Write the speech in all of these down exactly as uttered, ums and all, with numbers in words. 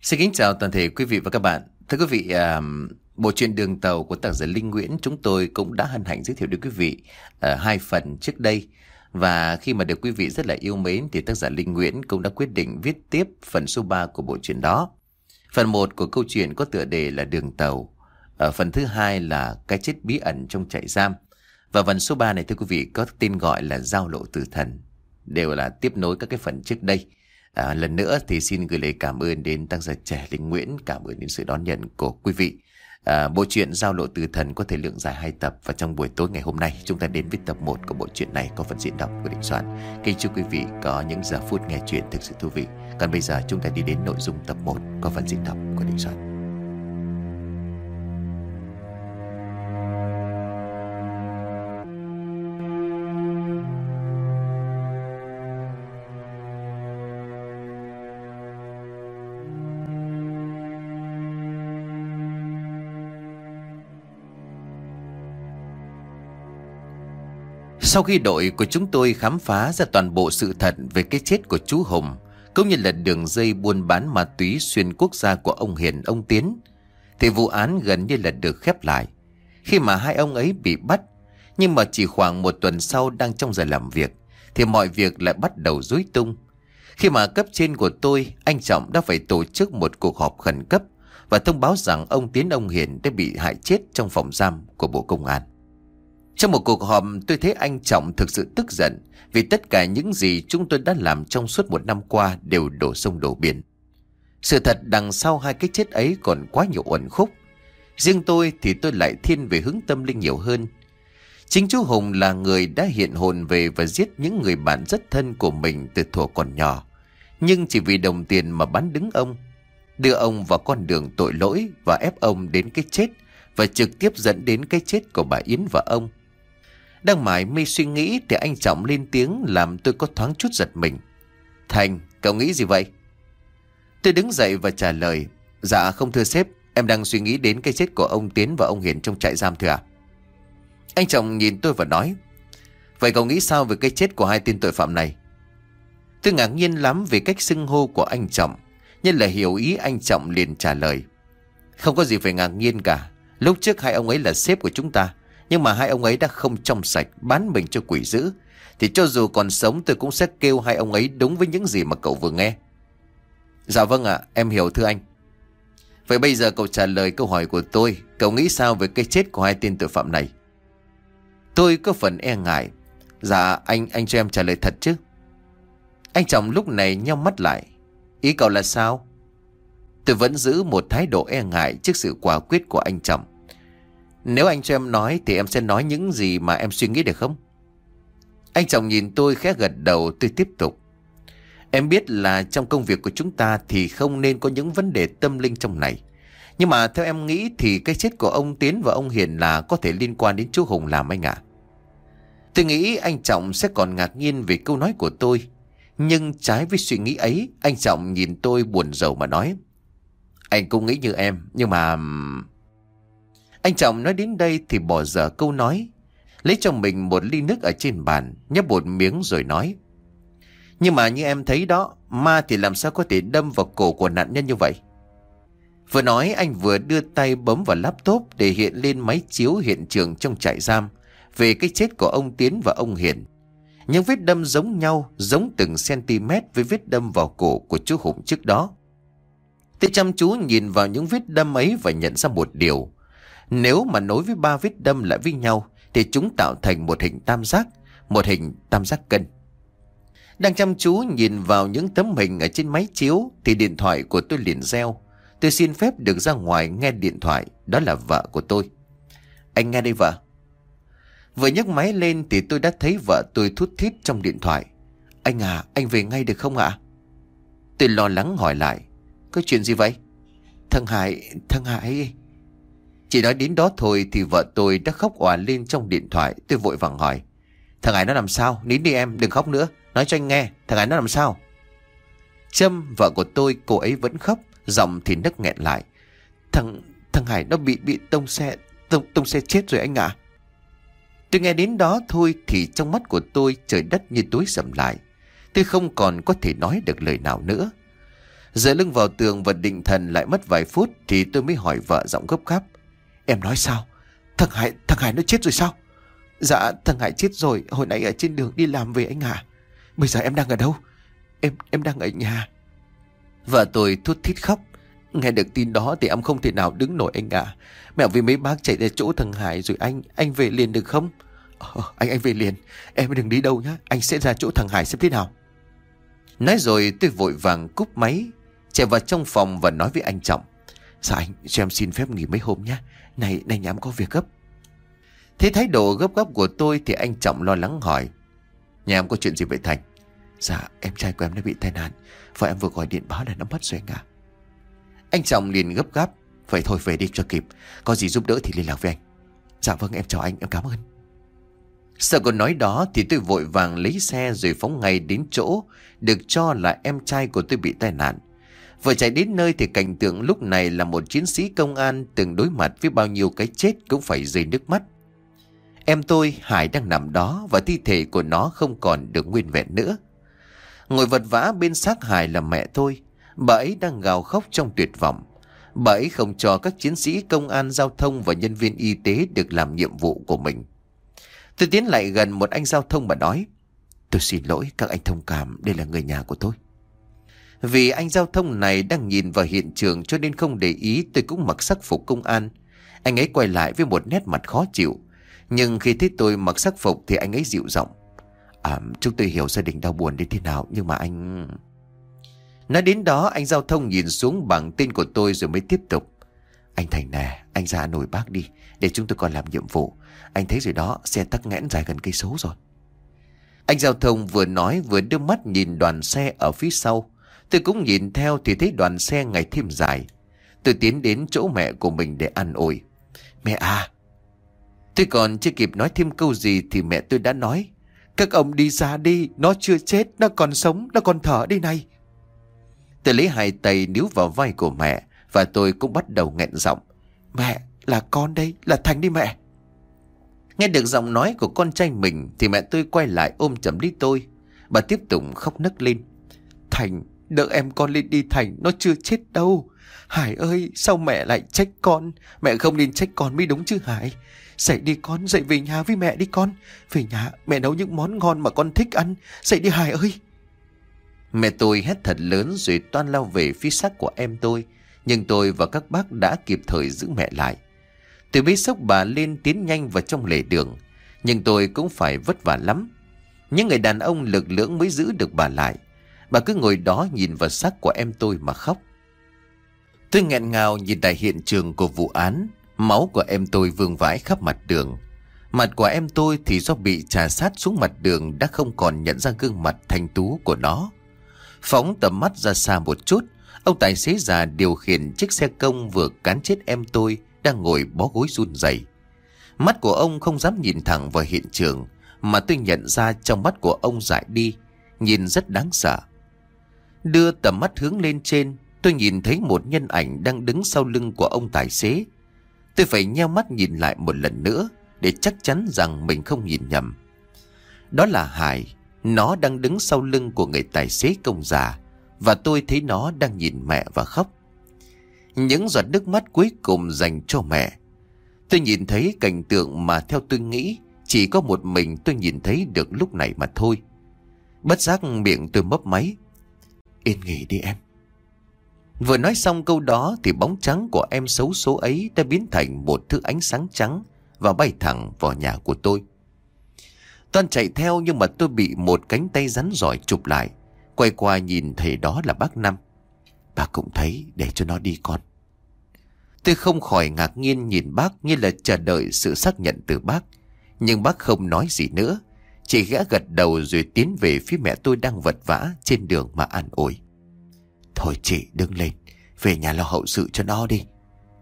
Xin kính chào toàn thể quý vị và các bạn. Thưa quý vị, à, bộ truyện Đường Tàu của tác giả Linh Nguyễn chúng tôi cũng đã hân hạnh giới thiệu đến quý vị à, hai phần trước đây. Và khi mà được quý vị rất là yêu mến thì tác giả Linh Nguyễn cũng đã quyết định viết tiếp phần số ba của bộ truyện đó. Phần một của câu chuyện có tựa đề là Đường Tàu. Ở phần thứ hai là Cái chết bí ẩn trong trại giam. Và phần số ba này thưa quý vị có tên gọi là Giao lộ tử thần. Đều là tiếp nối các cái phần trước đây. À, lần nữa thì xin gửi lời cảm ơn đến tác giả trẻ Linh Nguyễn, cảm ơn đến sự đón nhận của quý vị. À, bộ truyện Giao lộ tử thần có thể lượng dài hai tập, và trong buổi tối ngày hôm nay chúng ta đến với tập một của bộ truyện này có phần diễn đọc của Đình Soạn. Kính chúc quý vị có những giờ phút nghe truyện thực sự thú vị. Còn bây giờ chúng ta đi đến nội dung tập một có phần diễn đọc của Đình Soạn. Sau khi đội của chúng tôi khám phá ra toàn bộ sự thật về cái chết của chú Hùng, cũng như là đường dây buôn bán ma túy xuyên quốc gia của ông Hiền, ông Tiến, thì vụ án gần như là được khép lại khi mà hai ông ấy bị bắt. Nhưng mà chỉ khoảng một tuần sau, đang trong giờ làm việc, thì mọi việc lại bắt đầu rối tung. Khi mà cấp trên của tôi, anh Trọng, đã phải tổ chức một cuộc họp khẩn cấp và thông báo rằng ông Tiến, ông Hiền đã bị hại chết trong phòng giam của Bộ Công an. Trong một cuộc họp, tôi thấy anh Trọng thực sự tức giận vì tất cả những gì chúng tôi đã làm trong suốt một năm qua đều đổ sông đổ biển. Sự thật đằng sau hai cái chết ấy còn quá nhiều uẩn khúc. Riêng tôi thì tôi lại thiên về hướng tâm linh nhiều hơn. Chính chú Hùng là người đã hiện hồn về và giết những người bạn rất thân của mình từ thuở còn nhỏ, nhưng chỉ vì đồng tiền mà bán đứng ông, đưa ông vào con đường tội lỗi và ép ông đến cái chết, và trực tiếp dẫn đến cái chết của bà Yến và ông. Đang mải mê suy nghĩ thì anh Trọng lên tiếng làm tôi có thoáng chút giật mình. Thành, cậu nghĩ gì vậy? Tôi đứng dậy và trả lời. Dạ không thưa sếp, em đang suy nghĩ đến cái chết của ông Tiến và ông Hiền trong trại giam thưa ạ. Anh Trọng nhìn tôi và nói. Vậy cậu nghĩ sao về cái chết của hai tên tội phạm này? Tôi ngạc nhiên lắm về cách xưng hô của anh Trọng, nhưng là hiểu ý anh Trọng liền trả lời. Không có gì phải ngạc nhiên cả. Lúc trước hai ông ấy là sếp của chúng ta, nhưng mà hai ông ấy đã không trong sạch, bán mình cho quỷ dữ, thì cho dù còn sống tôi cũng sẽ kêu hai ông ấy đúng với những gì mà cậu vừa nghe. Dạ vâng ạ, em hiểu thưa anh. Vậy bây giờ cậu trả lời câu hỏi của tôi. Cậu nghĩ sao về cái chết của hai tên tội phạm này? Tôi có phần e ngại. Dạ anh, anh cho em trả lời thật chứ? Anh Trọng lúc này nheo mắt lại. Ý cậu là sao? Tôi vẫn giữ một thái độ e ngại trước sự quả quyết của anh Trọng. Nếu anh cho em nói thì em sẽ nói những gì mà em suy nghĩ được không? Anh Trọng nhìn tôi khẽ gật đầu. Tôi tiếp tục. Em biết là trong công việc của chúng ta thì không nên có những vấn đề tâm linh trong này. Nhưng mà theo em nghĩ thì cái chết của ông Tiến và ông Hiền là có thể liên quan đến chú Hùng làm anh ạ. Tôi nghĩ anh Trọng sẽ còn ngạc nhiên về câu nói của tôi. Nhưng trái với suy nghĩ ấy, anh Trọng nhìn tôi buồn rầu mà nói. Anh cũng nghĩ như em, nhưng mà... Anh Trọng nói đến đây thì bỏ dở câu nói, lấy cho mình một ly nước ở trên bàn, nhấp một miếng rồi nói. Nhưng mà như em thấy đó, ma thì làm sao có thể đâm vào cổ của nạn nhân như vậy? Vừa nói anh vừa đưa tay bấm vào laptop để hiện lên máy chiếu hiện trường trong trại giam về cái chết của ông Tiến và ông Hiền. Những vết đâm giống nhau, giống từng cm với vết đâm vào cổ của chú Hùng trước đó. Tôi chăm chú nhìn vào những vết đâm ấy và nhận ra một điều. Nếu mà nối với ba vết đâm lại với nhau thì chúng tạo thành một hình tam giác, một hình tam giác cân. Đang chăm chú nhìn vào những tấm hình ở trên máy chiếu thì điện thoại của tôi liền reo. Tôi xin phép được ra ngoài nghe điện thoại. Đó là vợ của tôi. Anh nghe đây vợ. Vừa nhấc máy lên thì tôi đã thấy vợ tôi thút thít trong điện thoại. Anh à, anh về ngay được không ạ? Tôi lo lắng hỏi lại. Có chuyện gì vậy? Thằng Hải, thằng Hải... Chỉ nói đến đó thôi thì vợ tôi đã khóc òa lên trong điện thoại. Tôi vội vàng hỏi. Thằng Hải nó làm sao? Nín đi em, đừng khóc nữa. Nói cho anh nghe, thằng Hải nó làm sao? Trâm, vợ của tôi, cô ấy vẫn khóc, giọng thì nấc nghẹn lại. Thằng thằng Hải nó bị bị tông xe, tông, tông xe chết rồi anh ạ. Tôi nghe đến đó thôi thì trong mắt của tôi trời đất như tối sầm lại. Tôi không còn có thể nói được lời nào nữa. Dựa lưng vào tường và định thần lại mất vài phút thì tôi mới hỏi vợ giọng gấp gáp. Em nói sao? Thằng Hải, thằng Hải nó chết rồi sao? Dạ thằng Hải chết rồi, hồi nãy ở trên đường đi làm về anh ạ. Bây giờ em đang ở đâu? Em em đang ở nhà. Vợ tôi thút thít khóc. Nghe được tin đó thì em không thể nào đứng nổi anh ạ. Mẹ với mấy bác chạy ra chỗ thằng Hải rồi anh, anh về liền được không? Ờ, anh anh về liền, em đừng đi đâu nhá, anh sẽ ra chỗ thằng Hải xem thế nào. Nói rồi tôi vội vàng cúp máy, chạy vào trong phòng và nói với anh Trọng. Dạ anh, cho em xin phép nghỉ mấy hôm nhé. Này, này nhà em có việc gấp. Thế thái độ gấp gáp của tôi thì anh Trọng lo lắng hỏi. Nhà em có chuyện gì vậy Thành? Dạ, em trai của em đã bị tai nạn, và em vừa gọi điện báo là nó mất rồi anh ạ. Anh Trọng liền gấp gáp. Vậy thôi về đi cho kịp, có gì giúp đỡ thì liên lạc với anh. Dạ vâng, em chào anh, em cảm ơn. Sau câu nói đó thì tôi vội vàng lấy xe rồi phóng ngay đến chỗ được cho là em trai của tôi bị tai nạn. Vừa chạy đến nơi thì cảnh tượng lúc này là một chiến sĩ công an từng đối mặt với bao nhiêu cái chết cũng phải rơi nước mắt. Em tôi Hải đang nằm đó và thi thể của nó không còn được nguyên vẹn nữa. Ngồi vật vã bên xác Hải là mẹ tôi. Bà ấy đang gào khóc trong tuyệt vọng. Bà ấy không cho các chiến sĩ công an giao thông và nhân viên y tế được làm nhiệm vụ của mình. Tôi tiến lại gần một anh giao thông và nói. Tôi xin lỗi các anh thông cảm, đây là người nhà của tôi. Vì anh giao thông này đang nhìn vào hiện trường cho nên không để ý tôi cũng mặc sắc phục công an. Anh ấy quay lại với một nét mặt khó chịu. Nhưng khi thấy tôi mặc sắc phục thì anh ấy dịu giọng. À, chúng tôi hiểu gia đình đau buồn đến thế nào, nhưng mà anh... Nói đến đó anh giao thông nhìn xuống bảng tên của tôi rồi mới tiếp tục. Anh Thành nè, anh ra nổi bác đi, để chúng tôi còn làm nhiệm vụ. Anh thấy rồi đó, xe tắc nghẽn dài gần cây số rồi. Anh giao thông vừa nói vừa đưa mắt nhìn đoàn xe ở phía sau. Tôi cũng nhìn theo thì thấy đoàn xe ngày thêm dài. Tôi tiến đến chỗ mẹ của mình để an ủi. Mẹ à! Tôi còn chưa kịp nói thêm câu gì thì mẹ tôi đã nói. Các ông đi ra đi, nó chưa chết, nó còn sống, nó còn thở đây này. Tôi lấy hai tay níu vào vai của mẹ và tôi cũng bắt đầu nghẹn giọng. Mẹ, là con đây, là Thành đi mẹ. Nghe được giọng nói của con trai mình thì mẹ tôi quay lại ôm chầm lấy tôi. Bà tiếp tục khóc nấc lên. Thành, đỡ em con lên đi Thành, nó chưa chết đâu. Hải ơi, sao mẹ lại trách con? Mẹ không nên trách con mới đúng chứ Hải. Dậy đi con, dậy về nhà với mẹ đi con. Về nhà mẹ nấu những món ngon mà con thích ăn. Dậy đi Hải ơi. Mẹ tôi hét thật lớn rồi toan lao về phía xác của em tôi. Nhưng tôi và các bác đã kịp thời giữ mẹ lại. Tôi bế xốc bà lên tiến nhanh vào trong lề đường. Nhưng tôi cũng phải vất vả lắm. Những người đàn ông lực lưỡng mới giữ được bà lại. Bà cứ ngồi đó nhìn vào xác của em tôi mà khóc. Tôi nghẹn ngào nhìn tại hiện trường của vụ án. Máu của em tôi vương vãi khắp mặt đường. Mặt của em tôi thì do bị chà sát xuống mặt đường đã không còn nhận ra gương mặt thanh tú của nó. Phóng tầm mắt ra xa một chút, ông tài xế già điều khiển chiếc xe công vừa cán chết em tôi đang ngồi bó gối run rẩy. Mắt của ông không dám nhìn thẳng vào hiện trường, mà tôi nhận ra trong mắt của ông dại đi, nhìn rất đáng sợ. Đưa tầm mắt hướng lên trên, tôi nhìn thấy một nhân ảnh đang đứng sau lưng của ông tài xế. Tôi phải nheo mắt nhìn lại một lần nữa để chắc chắn rằng mình không nhìn nhầm. Đó là Hải, nó đang đứng sau lưng của người tài xế công già, và tôi thấy nó đang nhìn mẹ và khóc. Những giọt nước mắt cuối cùng dành cho mẹ. Tôi nhìn thấy cảnh tượng mà theo tôi nghĩ chỉ có một mình tôi nhìn thấy được lúc này mà thôi. Bất giác miệng tôi mấp máy. Yên nghỉ đi em. Vừa nói xong câu đó thì bóng trắng của em xấu số ấy đã biến thành một thứ ánh sáng trắng và bay thẳng vào nhà của tôi. Toan chạy theo nhưng mà tôi bị một cánh tay rắn giỏi chụp lại. Quay qua nhìn thấy đó là bác Năm. Bà cũng thấy, để cho nó đi con. Tôi không khỏi ngạc nhiên nhìn bác như là chờ đợi sự xác nhận từ bác. Nhưng bác không nói gì nữa, chỉ gã gật đầu rồi tiến về phía mẹ tôi đang vật vã trên đường mà an ủi. Thôi chị đứng lên, về nhà lo hậu sự cho nó đi.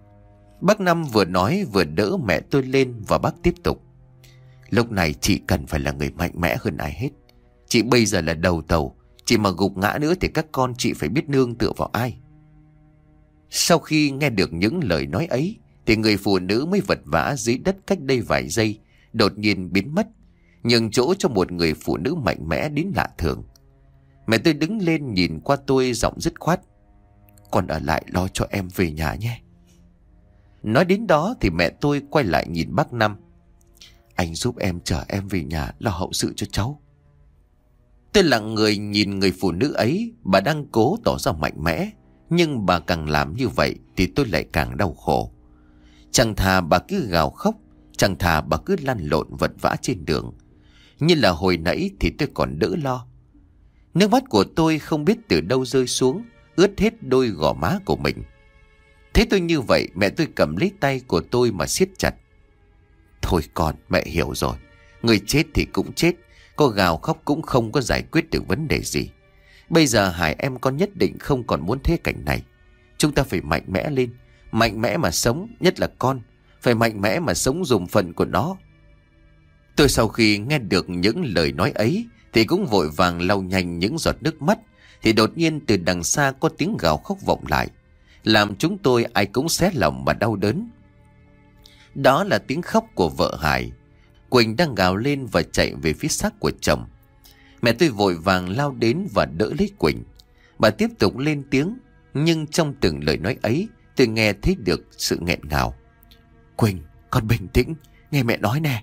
Bác Năm vừa nói vừa đỡ mẹ tôi lên và bác tiếp tục. Lúc này chị cần phải là người mạnh mẽ hơn ai hết. Chị bây giờ là đầu tàu, chị mà gục ngã nữa thì các con chị phải biết nương tựa vào ai. Sau khi nghe được những lời nói ấy thì người phụ nữ mới vật vã dưới đất cách đây vài giây đột nhiên biến mất, nhường chỗ cho một người phụ nữ mạnh mẽ đến lạ thường. Mẹ tôi đứng lên nhìn qua tôi giọng dứt khoát. Con ở lại lo cho em về nhà nhé. Nói đến đó thì mẹ tôi quay lại nhìn bác Năm. Anh giúp em chở em về nhà lo hậu sự cho cháu. Tôi lặng người nhìn người phụ nữ ấy. Bà đang cố tỏ ra mạnh mẽ, nhưng bà càng làm như vậy thì tôi lại càng đau khổ. Chẳng thà bà cứ gào khóc, chẳng thà bà cứ lăn lộn vật vã trên đường. Như là hồi nãy thì tôi còn đỡ lo. Nước mắt của tôi không biết từ đâu rơi xuống, ướt hết đôi gò má của mình. Thế tôi như vậy, mẹ tôi cầm lấy tay của tôi mà siết chặt. Thôi con, mẹ hiểu rồi. Người chết thì cũng chết, có gào khóc cũng không có giải quyết được vấn đề gì. Bây giờ Hải em con nhất định không còn muốn thế cảnh này. Chúng ta phải mạnh mẽ lên, mạnh mẽ mà sống, nhất là con. Phải mạnh mẽ mà sống dùng phận của nó. Tôi sau khi nghe được những lời nói ấy thì cũng vội vàng lau nhanh những giọt nước mắt. Thì đột nhiên từ đằng xa có tiếng gào khóc vọng lại, làm chúng tôi ai cũng xé lòng mà đau đớn. Đó là tiếng khóc của vợ Hải. Quỳnh đang gào lên và chạy về phía xác của chồng. Mẹ tôi vội vàng lao đến và đỡ lấy Quỳnh. Bà tiếp tục lên tiếng, nhưng trong từng lời nói ấy tôi nghe thấy được sự nghẹn ngào. Quỳnh, con bình tĩnh, nghe mẹ nói nè.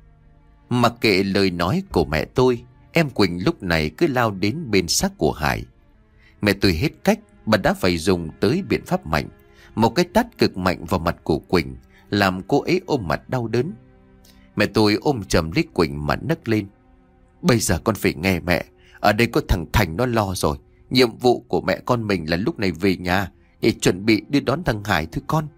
Mặc kệ lời nói của mẹ tôi, em Quỳnh lúc này cứ lao đến bên xác của Hải. Mẹ tôi hết cách, bà đã phải dùng tới biện pháp mạnh. Một cái tát cực mạnh vào mặt của Quỳnh, làm cô ấy ôm mặt đau đớn. Mẹ tôi ôm chầm lấy Quỳnh mà nấc lên. Bây giờ con phải nghe mẹ. Ở đây có thằng Thành nó lo rồi. Nhiệm vụ của mẹ con mình là lúc này về nhà để chuẩn bị đưa đón thằng Hải thôi con.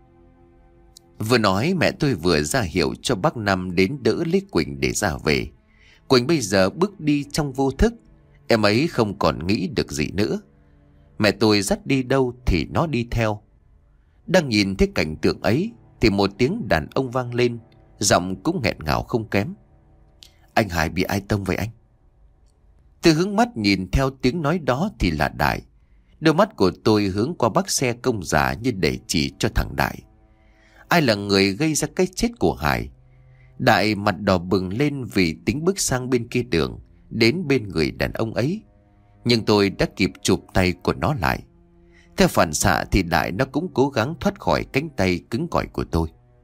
Vừa nói mẹ tôi vừa ra hiệu cho bác Năm đến đỡ lấy Quỳnh để ra về. Quỳnh bây giờ bước đi trong vô thức. Em ấy không còn nghĩ được gì nữa. Mẹ tôi dắt đi đâu thì nó đi theo. Đang nhìn thấy cảnh tượng ấy thì một tiếng đàn ông vang lên, giọng cũng nghẹn ngào không kém. Anh Hải bị ai tông vậy anh? Tôi hướng mắt nhìn theo tiếng nói đó thì là Đại. Đôi mắt của tôi hướng qua bác xe công giả như để chỉ cho thằng Đại. Ai là người gây ra cái chết của Hải? Đại mặt đỏ bừng lên vì tính bước sang bên kia đường, đến bên người đàn ông ấy. Nhưng tôi đã kịp chụp tay của nó lại. Theo phản xạ thì Đại nó cũng cố gắng thoát khỏi cánh tay cứng cỏi của tôi.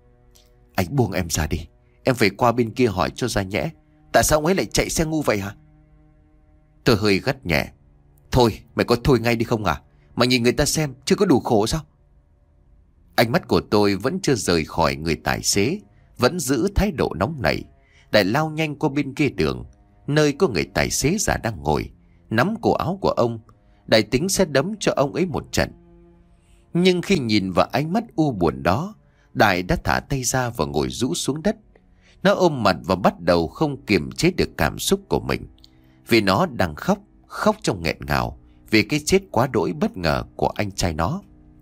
Anh buông em ra đi. Em phải qua bên kia hỏi cho ra nhẽ. Tại sao ông ấy lại chạy xe ngu vậy hả? Tôi hơi gắt nhẹ. Thôi mày có thôi ngay đi không à? Mà nhìn người ta xem chưa có đủ khổ sao? Ánh mắt của tôi vẫn chưa rời khỏi người tài xế, vẫn giữ thái độ nóng nảy. Đại lao nhanh qua bên kia đường, nơi có người tài xế già đang ngồi, nắm cổ áo của ông. Đại tính sẽ đấm cho ông ấy một trận. Nhưng khi nhìn vào ánh mắt u buồn đó, Đại đã thả tay ra và ngồi rũ xuống đất. Nó ôm mặt và bắt đầu không kiềm chế được cảm xúc của mình. Vì nó đang khóc, khóc trong nghẹn ngào vì cái chết quá đỗi bất ngờ của anh trai nó.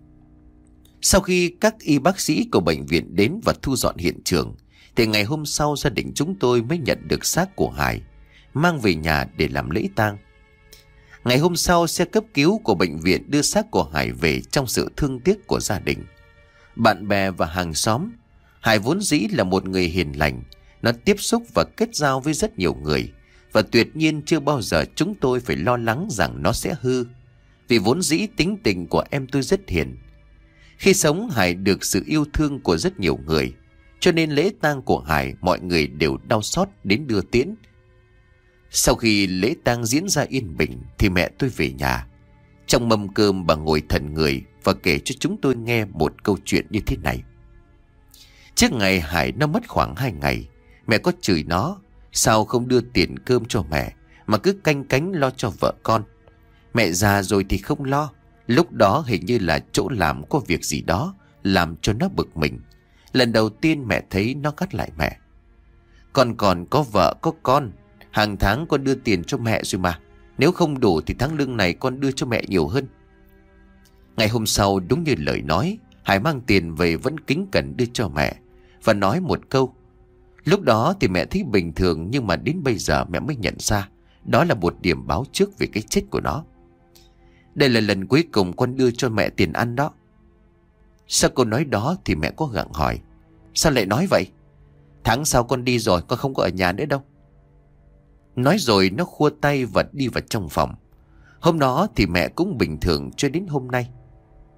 Sau khi các y bác sĩ của bệnh viện đến và thu dọn hiện trường, thì ngày hôm sau gia đình chúng tôi mới nhận được xác của Hải, mang về nhà để làm lễ tang. Ngày hôm sau, xe cấp cứu của bệnh viện đưa xác của Hải về trong sự thương tiếc của gia đình, bạn bè và hàng xóm. Hải vốn dĩ là một người hiền lành, nó tiếp xúc và kết giao với rất nhiều người, và tuyệt nhiên chưa bao giờ chúng tôi phải lo lắng rằng nó sẽ hư, vì vốn dĩ tính tình của em tôi rất hiền. Khi sống, Hải được sự yêu thương của rất nhiều người, cho nên lễ tang của Hải mọi người đều đau xót đến đưa tiễn. Sau khi lễ tang diễn ra yên bình thì mẹ tôi về nhà. Trong mâm cơm bà ngồi thẫn người và kể cho chúng tôi nghe một câu chuyện như thế này. Trước ngày Hải nó mất khoảng hai ngày, mẹ có chửi nó sao không đưa tiền cơm cho mẹ mà cứ canh cánh lo cho vợ con. Mẹ già rồi thì không lo. Lúc đó hình như là chỗ làm có việc gì đó làm cho nó bực mình. Lần đầu tiên mẹ thấy nó gắt lại mẹ. Con còn có vợ có con, hàng tháng con đưa tiền cho mẹ rồi mà. Nếu không đủ thì tháng lương này con đưa cho mẹ nhiều hơn. Ngày hôm sau đúng như lời nói, Hải mang tiền về vẫn kính cẩn đưa cho mẹ và nói một câu. Lúc đó thì mẹ thấy bình thường, nhưng mà đến bây giờ mẹ mới nhận ra đó là một điểm báo trước về cái chết của nó. Đây là lần cuối cùng con đưa cho mẹ tiền ăn đó. Sau câu nói đó thì mẹ có gặng hỏi. Sao lại nói vậy? Tháng sau con đi rồi, con không có ở nhà nữa đâu. Nói rồi nó khua tay và đi vào trong phòng. Hôm đó thì mẹ cũng bình thường cho đến hôm nay.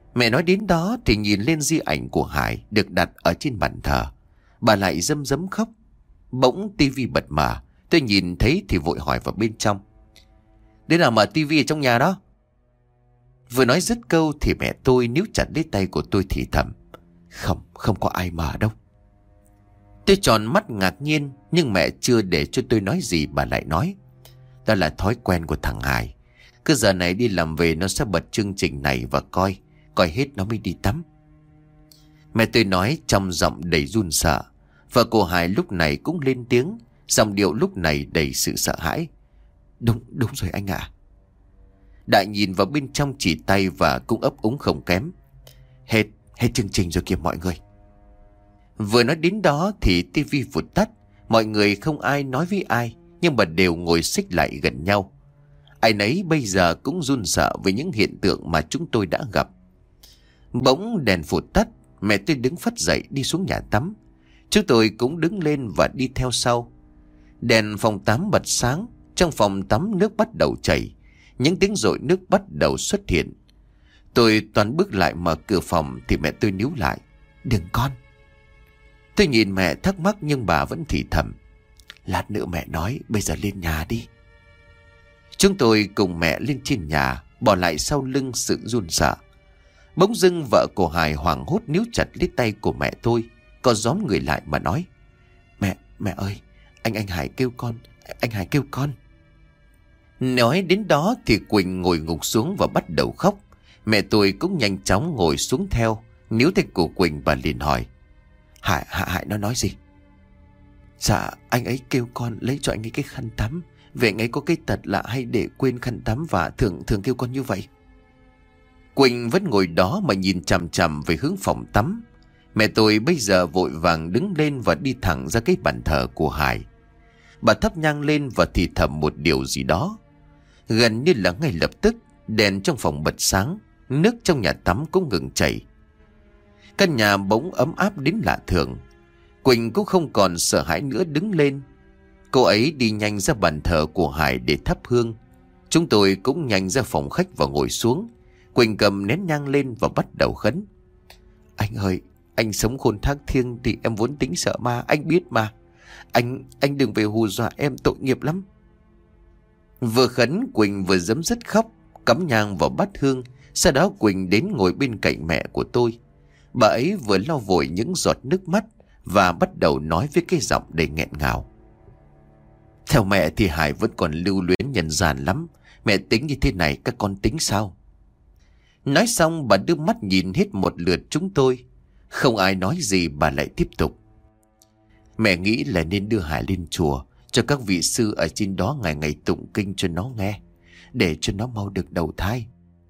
Mẹ nói đến đó thì nhìn lên di ảnh của Hải được đặt ở trên bàn thờ. Bà lại râm rấm khóc. Bỗng tivi bật mở. Tôi nhìn thấy thì vội hỏi vào bên trong: "Đứa nào mở tivi ở trong nhà đó?" Vừa nói dứt câu thì mẹ tôi níu chặt lấy tay của tôi thì thầm: Không, không có ai mở đâu." Tôi tròn mắt ngạc nhiên, nhưng mẹ chưa để cho tôi nói gì bà lại nói: "Đó là thói quen của thằng Hải. Cứ giờ này đi làm về nó sẽ bật chương trình này và coi, coi hết nó mới đi tắm." Mẹ tôi nói trong giọng đầy run sợ. Vợ của Hải lúc này cũng lên tiếng, giọng điệu lúc này đầy sự sợ hãi: Đúng, đúng rồi anh ạ." Đại nhìn vào bên trong chỉ tay và cũng ấp úng không kém: Hết, hết chương trình rồi kìa mọi người." Vừa nói đến đó thì tivi vụt tắt. Mọi người không ai nói với ai, nhưng mà đều ngồi xích lại gần nhau. Ai nấy bây giờ cũng run sợ với những hiện tượng mà chúng tôi đã gặp. Bỗng đèn vụt tắt. Mẹ tôi đứng phắt dậy đi xuống nhà tắm. Chúng tôi cũng đứng lên và đi theo sau. Đèn phòng tắm bật sáng. Trong phòng tắm nước bắt đầu chảy. Những tiếng dội nước bắt đầu xuất hiện. Tôi toan bước lại mở cửa phòng thì mẹ tôi níu lại: "Đừng con." Tôi nhìn mẹ thắc mắc nhưng bà vẫn thì thầm: "Lát nữa mẹ nói, bây giờ lên nhà đi." Chúng tôi cùng mẹ lên trên nhà, bỏ lại sau lưng sự run sợ. Bỗng dưng vợ của Hải hoảng hốt níu chặt lấy tay của mẹ tôi, có gióm người lại mà nói: Mẹ, mẹ ơi, anh anh Hải kêu con, anh Hải kêu con." Nói đến đó thì Quỳnh ngồi ngục xuống và bắt đầu khóc. Mẹ tôi cũng nhanh chóng ngồi xuống theo. Níu tay của Quỳnh bà liền hỏi: Hải, Hải, Hải nó nói gì? "Dạ, anh ấy kêu con lấy cho anh ấy cái khăn tắm. Vì anh ấy có cái tật là hay để quên khăn tắm và thường thường kêu con như vậy." Quỳnh vẫn ngồi đó mà nhìn chằm chằm về hướng phòng tắm. Mẹ tôi bây giờ vội vàng đứng lên và đi thẳng ra cái bàn thờ của Hải. Bà thắp nhang lên và thì thầm một điều gì đó. Gần như là ngay lập tức, đèn trong phòng bật sáng, nước trong nhà tắm cũng ngừng chảy. Căn nhà bỗng ấm áp đến lạ thường. Quỳnh cũng không còn sợ hãi nữa đứng lên. Cô ấy đi nhanh ra bàn thờ của Hải để thắp hương. Chúng tôi cũng nhanh ra phòng khách và ngồi xuống. Quỳnh cầm nén nhang lên và bắt đầu khấn: "Anh ơi, anh sống khôn thác thiêng thì em vốn tính sợ ma, anh biết mà. Anh, anh đừng về hù dọa em, tội nghiệp lắm." Vừa khấn Quỳnh vừa giấm dứt khóc, cắm nhang vào bát hương. Sau đó Quỳnh đến ngồi bên cạnh mẹ của tôi. Bà ấy vừa lau vội những giọt nước mắt và bắt đầu nói với cái giọng đầy nghẹn ngào: "Theo mẹ thì Hải vẫn còn lưu luyến nhân gian lắm. Mẹ tính như thế này, các con tính sao?" Nói xong bà đưa mắt nhìn hết một lượt chúng tôi. Không ai nói gì, bà lại tiếp tục: "Mẹ nghĩ là nên đưa Hải lên chùa, cho các vị sư ở trên đó ngày ngày tụng kinh cho nó nghe, để cho nó mau được đầu thai."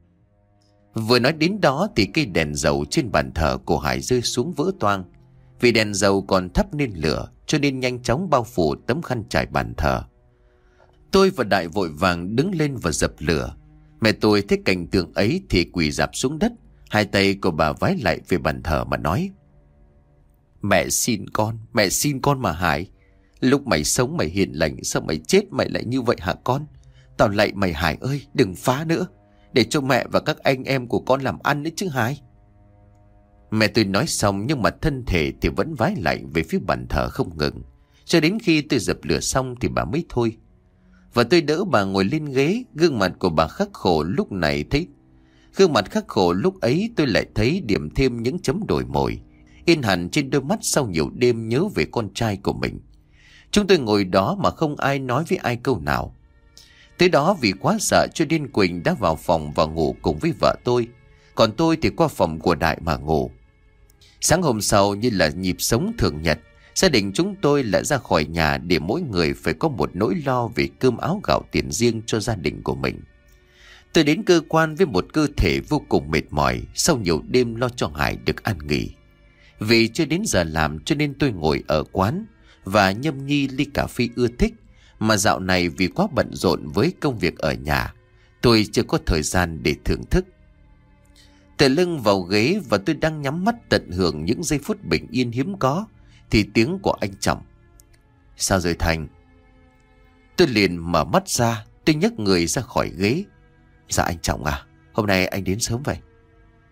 Vừa nói đến đó thì cây đèn dầu trên bàn thờ của Hải rơi xuống vỡ toang. Vì đèn dầu còn thắp nên lửa, cho nên nhanh chóng bao phủ tấm khăn trải bàn thờ. Tôi và Đại vội vàng đứng lên và dập lửa. Mẹ tôi thấy cảnh tượng ấy thì quỳ rạp xuống đất. Hai tay của bà vái lại về bàn thờ mà nói: "Mẹ xin con, mẹ xin con mà Hải. Lúc mày sống mày hiền lành, sao mày chết mày lại như vậy hả con? Tao lạy mày Hải ơi, đừng phá nữa, để cho mẹ và các anh em của con làm ăn đấy chứ Hải." Mẹ tôi nói xong nhưng mà thân thể thì vẫn vái lại về phía bàn thờ không ngừng. Cho đến khi tôi dập lửa xong thì bà mới thôi. Và tôi đỡ bà ngồi lên ghế. Gương mặt của bà khắc khổ lúc này thấy Gương mặt khắc khổ lúc ấy tôi lại thấy điểm thêm những chấm đổi mồi in hẳn trên đôi mắt sau nhiều đêm nhớ về con trai của mình. Chúng tôi ngồi đó mà không ai nói với ai câu nào. Tới đó vì quá sợ cho nên Quỳnh đã vào phòng và ngủ cùng với vợ tôi. Còn tôi thì qua phòng của Đại mà ngủ. Sáng hôm sau, như là nhịp sống thường nhật, gia đình chúng tôi lại ra khỏi nhà để mỗi người phải có một nỗi lo về cơm áo gạo tiền riêng cho gia đình của mình. Tôi đến cơ quan với một cơ thể vô cùng mệt mỏi sau nhiều đêm lo cho Hải được an nghỉ. Vì chưa đến giờ làm cho nên tôi ngồi ở quán và nhâm nhi ly cà phê ưa thích, mà dạo này vì quá bận rộn với công việc ở nhà, tôi chưa có thời gian để thưởng thức. Tựa lưng vào ghế và tôi đang nhắm mắt tận hưởng những giây phút bình yên hiếm có thì tiếng của anh Trọng: "Sao rồi Thành?" Tôi liền mở mắt ra, tôi nhấc người ra khỏi ghế. "Dạ anh Trọng à, hôm nay anh đến sớm vậy?"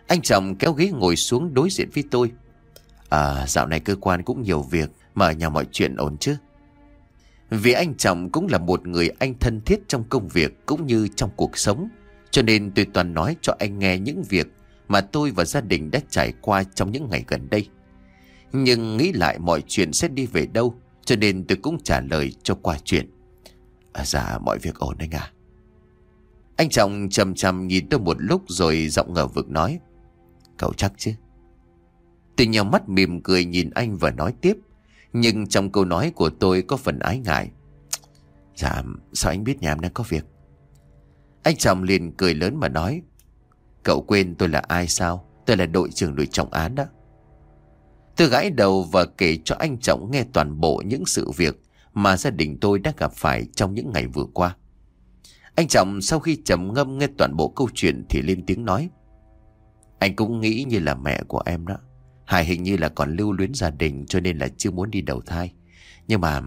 Anh Trọng kéo ghế ngồi xuống đối diện với tôi. À, dạo này cơ quan cũng nhiều việc, mà ở nhà mọi chuyện ổn chứ? Vì anh Trọng cũng là một người anh thân thiết trong công việc cũng như trong cuộc sống, cho nên tôi toàn nói cho anh nghe những việc mà tôi và gia đình đã trải qua trong những ngày gần đây. Nhưng nghĩ lại mọi chuyện sẽ đi về đâu, cho nên tôi cũng trả lời cho qua chuyện. À, dạ mọi việc ổn anh à. Anh Trọng chầm chầm nhìn tôi một lúc rồi giọng ngờ vực nói. Cậu chắc chứ? Tôi nhào mắt mỉm cười nhìn anh và nói tiếp, nhưng trong câu nói của tôi có phần ái ngại. Dạ, sao anh biết nhà em đang có việc? Anh Trọng liền cười lớn mà nói. Cậu quên tôi là ai sao? Tôi là đội trưởng đội trọng án đó. Tôi gãi đầu và kể cho anh Trọng nghe toàn bộ những sự việc mà gia đình tôi đã gặp phải trong những ngày vừa qua. Anh Trọng sau khi trầm ngâm nghe toàn bộ câu chuyện thì lên tiếng nói. Anh cũng nghĩ như là mẹ của em đó. Hải hình như là còn lưu luyến gia đình cho nên là chưa muốn đi đầu thai. Nhưng mà...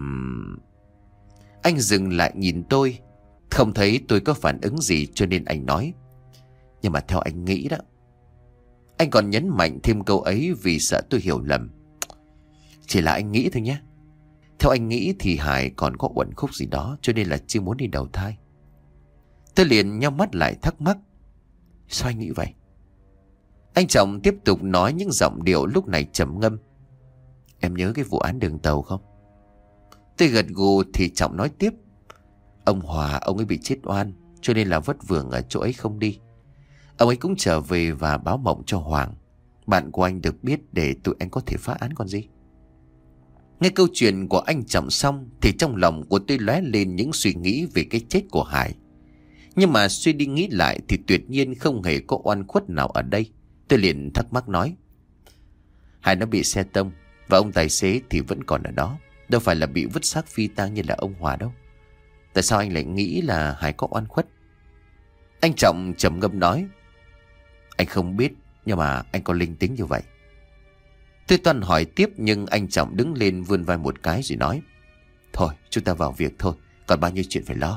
Anh dừng lại nhìn tôi, không thấy tôi có phản ứng gì cho nên anh nói. Nhưng mà theo anh nghĩ đó. Anh còn nhấn mạnh thêm câu ấy vì sợ tôi hiểu lầm. Chỉ là anh nghĩ thôi nhé. Theo anh nghĩ thì Hải còn có uẩn khúc gì đó cho nên là chưa muốn đi đầu thai. Tôi liền nhắm mắt lại thắc mắc. Sao anh nghĩ vậy? Anh Trọng tiếp tục nói những giọng điệu lúc này trầm ngâm. Em nhớ cái vụ án đường tàu không? Tôi gật gù thì Trọng nói tiếp. Ông Hòa ông ấy bị chết oan cho nên là vất vưởng ở chỗ ấy không đi. Ông ấy cũng trở về và báo mộng cho Hoàng, bạn của anh, được biết để tụi anh có thể phá án còn gì. Nghe câu chuyện của anh Trọng xong thì trong lòng của tôi lóe lên những suy nghĩ về cái chết của Hải. Nhưng mà suy đi nghĩ lại thì tuyệt nhiên không hề có oan khuất nào ở đây. Tôi liền thắc mắc nói. Hải nó bị xe tông và ông tài xế thì vẫn còn ở đó, đâu phải là bị vứt xác phi tang như là ông Hòa đâu. Tại sao anh lại nghĩ là Hải có oan khuất? Anh Trọng trầm ngâm nói. Anh không biết, nhưng mà anh có linh tính như vậy. Tôi toàn hỏi tiếp nhưng anh Trọng đứng lên vươn vai một cái rồi nói. Thôi chúng ta vào việc thôi, còn bao nhiêu chuyện phải lo.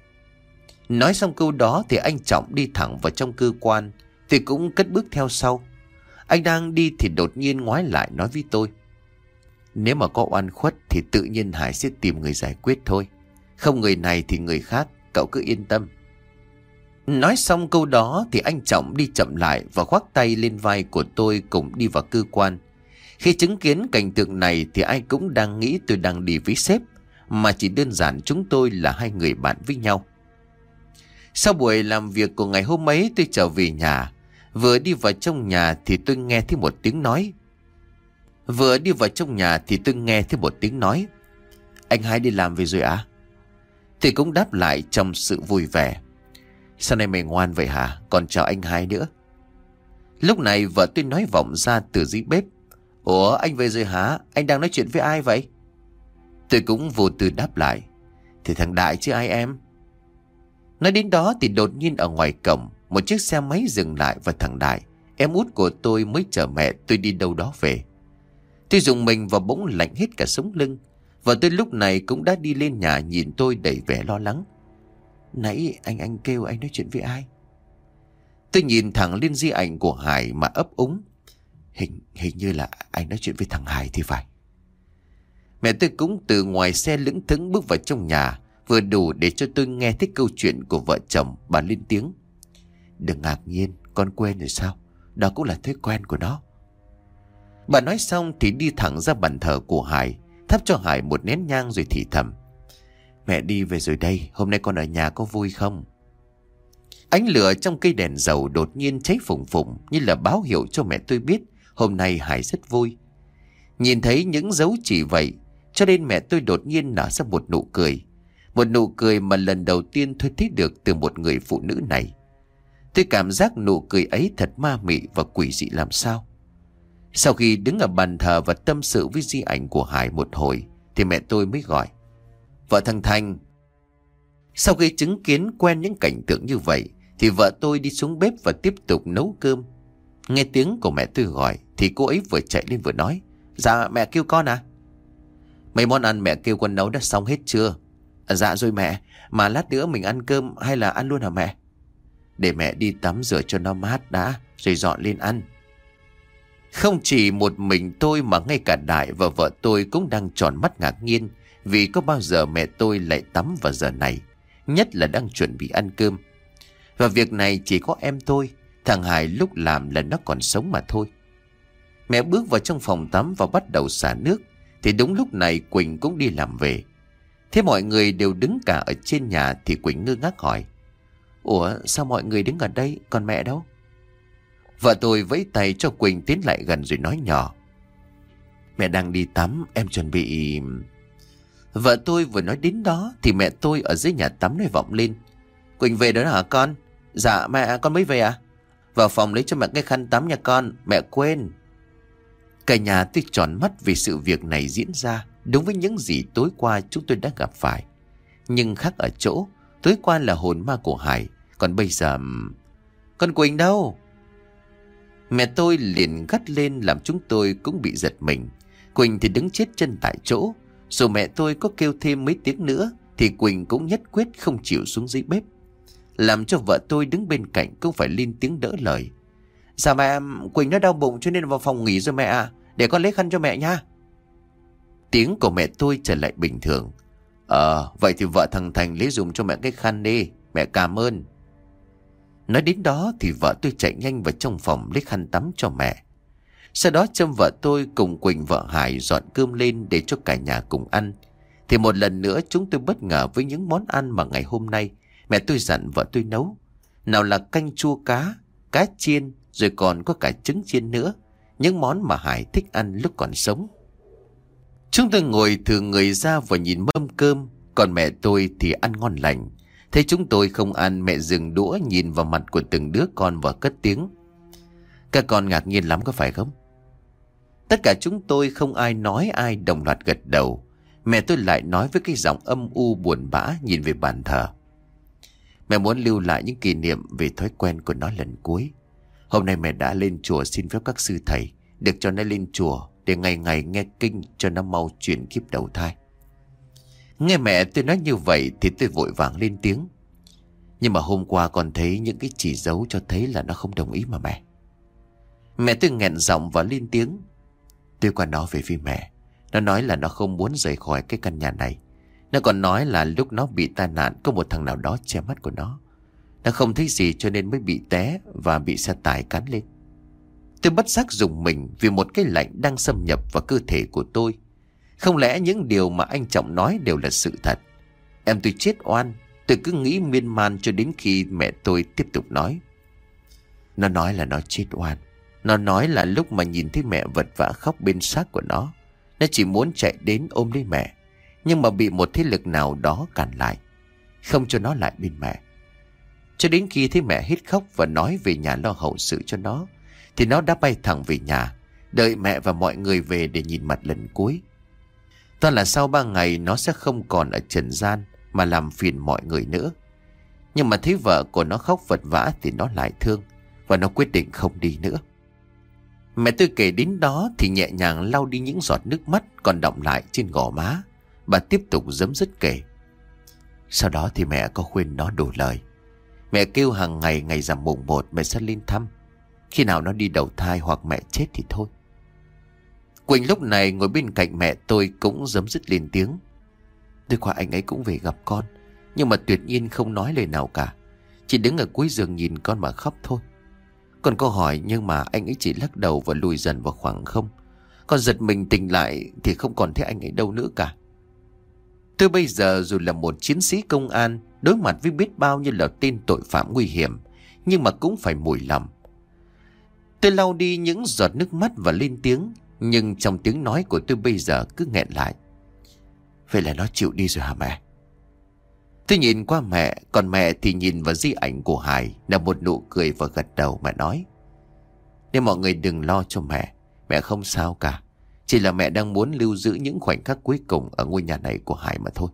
Nói xong câu đó thì anh Trọng đi thẳng vào trong cơ quan, thì cũng cất bước theo sau. Anh đang đi thì đột nhiên ngoái lại nói với tôi. Nếu mà có oan khuất thì tự nhiên Hải sẽ tìm người giải quyết thôi. Không người này thì người khác, cậu cứ yên tâm. Nói xong câu đó thì anh Trọng đi chậm lại và khoác tay lên vai của tôi cùng đi vào cơ quan. Khi chứng kiến cảnh tượng này thì ai cũng đang nghĩ tôi đang đi với sếp, mà chỉ đơn giản chúng tôi là hai người bạn với nhau. Sau buổi làm việc của ngày hôm ấy tôi trở về nhà. Vừa đi vào trong nhà thì tôi nghe thấy một tiếng nói. Vừa đi vào trong nhà thì tôi nghe thấy một tiếng nói. Anh Hai đi làm về rồi à? Thì cũng đáp lại trong sự vui vẻ. Sao nay mày ngoan vậy hả? Còn chào anh Hai nữa. Lúc này vợ tôi nói vọng ra từ dưới bếp. Ủa anh về rồi hả? Anh đang nói chuyện với ai vậy? Tôi cũng vô tư đáp lại. Thì thằng Đại chứ ai em. Nói đến đó thì đột nhiên ở ngoài cổng một chiếc xe máy dừng lại và thằng Đại, em út của tôi, mới chở mẹ tôi đi đâu đó về. Tôi dùng mình và bỗng lạnh hết cả sống lưng. Và tôi lúc này cũng đã đi lên nhà nhìn tôi đầy vẻ lo lắng. Nãy anh anh kêu anh nói chuyện với ai? Tôi nhìn thẳng lên di ảnh của Hải mà ấp úng. Hình hình như là anh nói chuyện với thằng Hải thì phải. Mẹ tôi cũng từ ngoài xe lững thững bước vào trong nhà, vừa đủ để cho tôi nghe thấy câu chuyện của vợ chồng. Bà lên tiếng. Đừng ngạc nhiên, con quên rồi sao? Đó cũng là thói quen của nó. Bà nói xong thì đi thẳng ra bàn thờ của Hải, thắp cho Hải một nén nhang rồi thì thầm. Mẹ đi về rồi đây, hôm nay con ở nhà có vui không? Ánh lửa trong cây đèn dầu đột nhiên cháy phùng phùng, như là báo hiệu cho mẹ tôi biết hôm nay Hải rất vui. Nhìn thấy những dấu chỉ vậy, cho nên mẹ tôi đột nhiên nở ra một nụ cười. Một nụ cười mà lần đầu tiên tôi thấy được từ một người phụ nữ này. Tôi cảm giác nụ cười ấy thật ma mị và quỷ dị làm sao. Sau khi đứng ở bàn thờ và tâm sự với di ảnh của Hải một hồi thì mẹ tôi mới gọi. Vợ thằng Thành. Sau khi chứng kiến quen những cảnh tượng như vậy thì vợ tôi đi xuống bếp và tiếp tục nấu cơm. Nghe tiếng của mẹ tôi gọi thì cô ấy vừa chạy lên vừa nói. Dạ mẹ kêu con à? Mấy món ăn mẹ kêu con nấu đã xong hết chưa? À, dạ rồi mẹ. Mà lát nữa mình ăn cơm hay là ăn luôn hả mẹ? Để mẹ đi tắm rửa cho nó mát đã, rồi dọn lên ăn. Không chỉ một mình tôi mà ngay cả Đại và vợ tôi cũng đang tròn mắt ngạc nhiên, vì có bao giờ mẹ tôi lại tắm vào giờ này, nhất là đang chuẩn bị ăn cơm. Và việc này chỉ có em tôi, thằng Hải lúc làm là nó còn sống mà thôi. Mẹ bước vào trong phòng tắm và bắt đầu xả nước, thì đúng lúc này Quỳnh cũng đi làm về. Thế mọi người đều đứng cả ở trên nhà thì Quỳnh ngơ ngác hỏi: Ủa sao mọi người đứng ở đây, còn mẹ đâu? Vợ tôi vẫy tay cho Quỳnh tiến lại gần rồi nói nhỏ: Mẹ đang đi tắm, em chuẩn bị... Vợ tôi vừa nói đến đó thì mẹ tôi ở dưới nhà tắm nói vọng lên: Quỳnh về đó hả con? Dạ mẹ, con mới về à? Vào phòng lấy cho mẹ cái khăn tắm nha con, mẹ quên. Cả nhà tôi tròn mắt vì sự việc này diễn ra đúng với những gì tối qua chúng tôi đã gặp phải. Nhưng khác ở chỗ, tối qua là hồn ma của Hải, còn bây giờ... Con Quỳnh đâu? Mẹ tôi liền gắt lên làm chúng tôi cũng bị giật mình. Quỳnh thì đứng chết chân tại chỗ. Dù mẹ tôi có kêu thêm mấy tiếng nữa thì Quỳnh cũng nhất quyết không chịu xuống dưới bếp, làm cho vợ tôi đứng bên cạnh cũng phải lên tiếng đỡ lời: Dạ mẹ, Quỳnh nó đau bụng cho nên vào phòng nghỉ rồi mẹ ạ. Để con lấy khăn cho mẹ nha. Tiếng của mẹ tôi trở lại bình thường: Ờ vậy thì vợ thằng Thành lấy dùng cho mẹ cái khăn đi, mẹ cảm ơn. Nói đến đó thì vợ tôi chạy nhanh vào trong phòng lấy khăn tắm cho mẹ. Sau đó Trâm vợ tôi cùng Quỳnh vợ Hải dọn cơm lên để cho cả nhà cùng ăn. Thì một lần nữa chúng tôi bất ngờ với những món ăn mà ngày hôm nay mẹ tôi dặn vợ tôi nấu. Nào là canh chua cá, cá chiên, rồi còn có cả trứng chiên nữa. Những món mà Hải thích ăn lúc còn sống. Chúng tôi ngồi thử người ra và nhìn mâm cơm. Còn mẹ tôi thì ăn ngon lành. Thấy chúng tôi không ăn, mẹ dừng đũa nhìn vào mặt của từng đứa con và cất tiếng: Các con ngạc nhiên lắm có phải không? Tất cả chúng tôi không ai nói ai đồng loạt gật đầu. Mẹ tôi lại nói với cái giọng âm u buồn bã nhìn về bàn thờ: Mẹ muốn lưu lại những kỷ niệm về thói quen của nó lần cuối. Hôm nay mẹ đã lên chùa xin phép các sư thầy được cho nó lên chùa để ngày ngày nghe kinh cho nó mau chuyển kiếp đầu thai. Nghe mẹ tôi nói như vậy thì tôi vội vàng lên tiếng: Nhưng mà hôm qua con thấy những cái chỉ dấu cho thấy là nó không đồng ý mà mẹ. Mẹ tôi nghẹn giọng và lên tiếng: Tôi qua nó về với mẹ. Nó nói là nó không muốn rời khỏi cái căn nhà này. Nó còn nói là lúc nó bị tai nạn có một thằng nào đó che mắt của nó. Nó không thấy gì cho nên mới bị té và bị xe tải cán lên. Tôi bất giác rùng mình vì một cái lạnh đang xâm nhập vào cơ thể của tôi. Không lẽ những điều mà anh Trọng nói đều là sự thật? Em tôi chết oan. Tôi cứ nghĩ miên man cho đến khi mẹ tôi tiếp tục nói: Nó nói là nó chết oan. Nó nói là lúc mà nhìn thấy mẹ vật vã khóc bên xác của nó, nó chỉ muốn chạy đến ôm lấy mẹ, nhưng mà bị một thế lực nào đó cản lại, không cho nó lại bên mẹ. Cho đến khi thấy mẹ hết khóc và nói về nhà lo hậu sự cho nó, thì nó đã bay thẳng về nhà, đợi mẹ và mọi người về để nhìn mặt lần cuối. Toàn là sau ba ngày nó sẽ không còn ở trần gian mà làm phiền mọi người nữa. Nhưng mà thấy vợ của nó khóc vật vã thì nó lại thương, và nó quyết định không đi nữa. Mẹ tôi kể đến đó thì nhẹ nhàng lau đi những giọt nước mắt còn đọng lại trên gò má. Bà tiếp tục giấm dứt kể: Sau đó thì mẹ có khuyên nó đủ lời. Mẹ kêu hàng ngày ngày rằm mùng một mẹ sẽ lên thăm. Khi nào nó đi đầu thai hoặc mẹ chết thì thôi. Quỳnh lúc này ngồi bên cạnh mẹ tôi cũng giấm dứt lên tiếng: Tôi qua anh ấy cũng về gặp con, nhưng mà tuyệt nhiên không nói lời nào cả. Chỉ đứng ở cuối giường nhìn con mà khóc thôi. Con có hỏi nhưng mà anh ấy chỉ lắc đầu và lùi dần vào khoảng không. Con giật mình tỉnh lại thì không còn thấy anh ấy đâu nữa cả. Tôi bây giờ dù là một chiến sĩ công an, đối mặt với biết bao nhiêu là tên tội phạm nguy hiểm, nhưng mà cũng phải mùi lòng. Tôi lau đi những giọt nước mắt và lên tiếng, nhưng trong tiếng nói của tôi bây giờ cứ nghẹn lại: Vậy là nó chịu đi rồi hả mẹ? Tôi nhìn qua mẹ, còn mẹ thì nhìn vào di ảnh của Hải, là một nụ cười và gật đầu. Mẹ nói: Nên mọi người đừng lo cho mẹ. Mẹ không sao cả. Chỉ là mẹ đang muốn lưu giữ những khoảnh khắc cuối cùng ở ngôi nhà này của Hải mà thôi.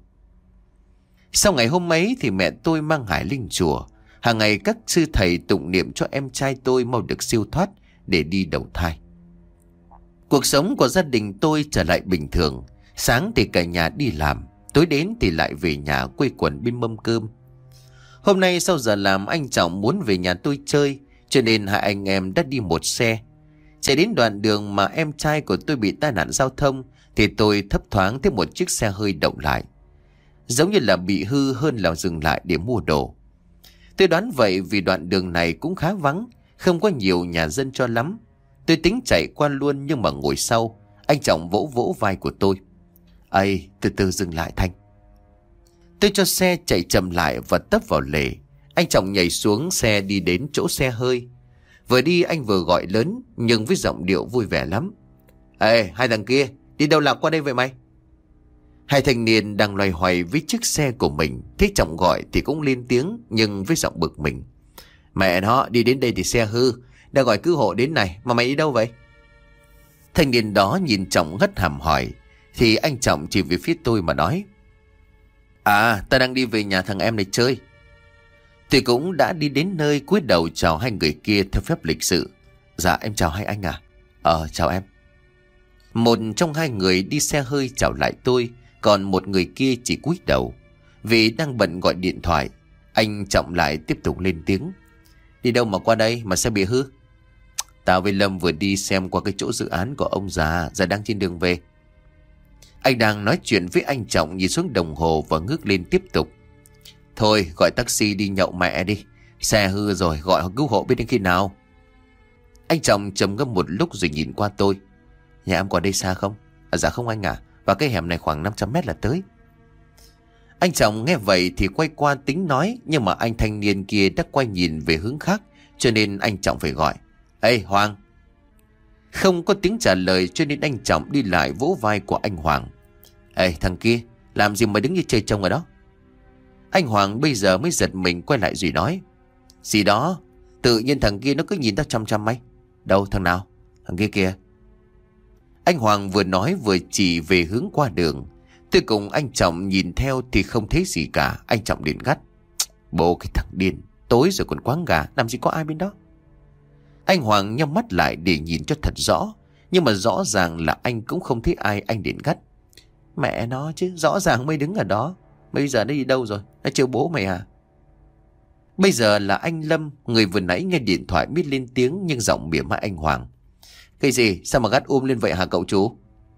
Sau ngày hôm ấy thì mẹ tôi mang Hải lên chùa. Hàng ngày các sư thầy tụng niệm cho em trai tôi mau được siêu thoát để đi đầu thai. Cuộc sống của gia đình tôi trở lại bình thường. Sáng thì cả nhà đi làm, tối đến thì lại về nhà quây quần bên mâm cơm. Hôm nay sau giờ làm anh Trọng muốn về nhà tôi chơi, cho nên hai anh em đã đi một xe. Chạy đến đoạn đường mà em trai của tôi bị tai nạn giao thông thì tôi thấp thoáng thấy một chiếc xe hơi động lại, giống như là bị hư hơn là dừng lại để mua đồ. Tôi đoán vậy vì đoạn đường này cũng khá vắng, không có nhiều nhà dân cho lắm. Tôi tính chạy qua luôn nhưng mà ngồi sau, anh Trọng vỗ vỗ vai của tôi. Ây, từ từ dừng lại Thanh. Tôi cho xe chạy chậm lại và tấp vào lề. Anh Trọng nhảy xuống xe đi đến chỗ xe hơi. Vừa đi anh vừa gọi lớn nhưng với giọng điệu vui vẻ lắm. Ê, hai thằng kia, đi đâu lạc qua đây vậy mày? Hai thanh niên đang loay hoay với chiếc xe của mình, thấy Trọng gọi thì cũng lên tiếng nhưng với giọng bực mình. Mẹ nó, đi đến đây thì xe hư, đã gọi cứu hộ đến này mà mày đi đâu vậy? Thanh niên đó nhìn Trọng hất hàm hỏi, thì anh Trọng chỉ về phía tôi mà nói. À, ta đang đi về nhà thằng em này chơi. Tôi cũng đã đi đến nơi, cúi đầu chào hai người kia theo phép lịch sự. Dạ em chào hai anh à? Ờ chào em. Một trong hai người đi xe hơi chào lại tôi, còn một người kia chỉ cúi đầu vì đang bận gọi điện thoại. Anh Trọng lại tiếp tục lên tiếng. Đi đâu mà qua đây mà xe bị hư? Tao với Lâm vừa đi xem qua cái chỗ dự án của ông già, giờ đang trên đường về. Anh đang nói chuyện với anh Trọng, nhìn xuống đồng hồ và ngước lên tiếp tục. Thôi gọi taxi đi nhậu mẹ đi, xe hư rồi, gọi họ cứu hộ biết đến khi nào. Anh Trọng trầm ngâm một lúc rồi nhìn qua tôi. Nhà em qua đây xa không? À, dạ không anh à, và cái hẻm này khoảng năm trăm mét là tới. Anh Trọng nghe vậy thì quay qua tính nói, nhưng mà anh thanh niên kia đã quay nhìn về hướng khác, cho nên anh Trọng phải gọi. Ê Hoàng. Không có tiếng trả lời cho nên anh Trọng đi lại vỗ vai của anh Hoàng. Ê thằng kia, làm gì mà đứng như chơi trông ở đó? Anh Hoàng bây giờ mới giật mình quay lại rồi nói. Gì đó, tự nhiên thằng kia nó cứ nhìn tao chăm chăm mày. Đâu thằng nào? Thằng kia kìa. Anh Hoàng vừa nói vừa chỉ về hướng qua đường. Tôi cùng anh Trọng nhìn theo thì không thấy gì cả. Anh Trọng liền gắt. Bố cái thằng điên, tối rồi còn quáng gà, làm gì có ai bên đó. Anh Hoàng nhắm mắt lại để nhìn cho thật rõ, nhưng mà rõ ràng là anh cũng không thấy ai. Anh liền gắt. Mẹ nó chứ, rõ ràng mới đứng ở đó. Bây giờ nó đi đâu rồi? Nó trêu bố mày à? Bây giờ là anh Lâm, người vừa nãy nghe điện thoại biết lên tiếng nhưng giọng mỉa mai anh Hoàng. Cái gì? Sao mà gắt um lên vậy hả cậu chú?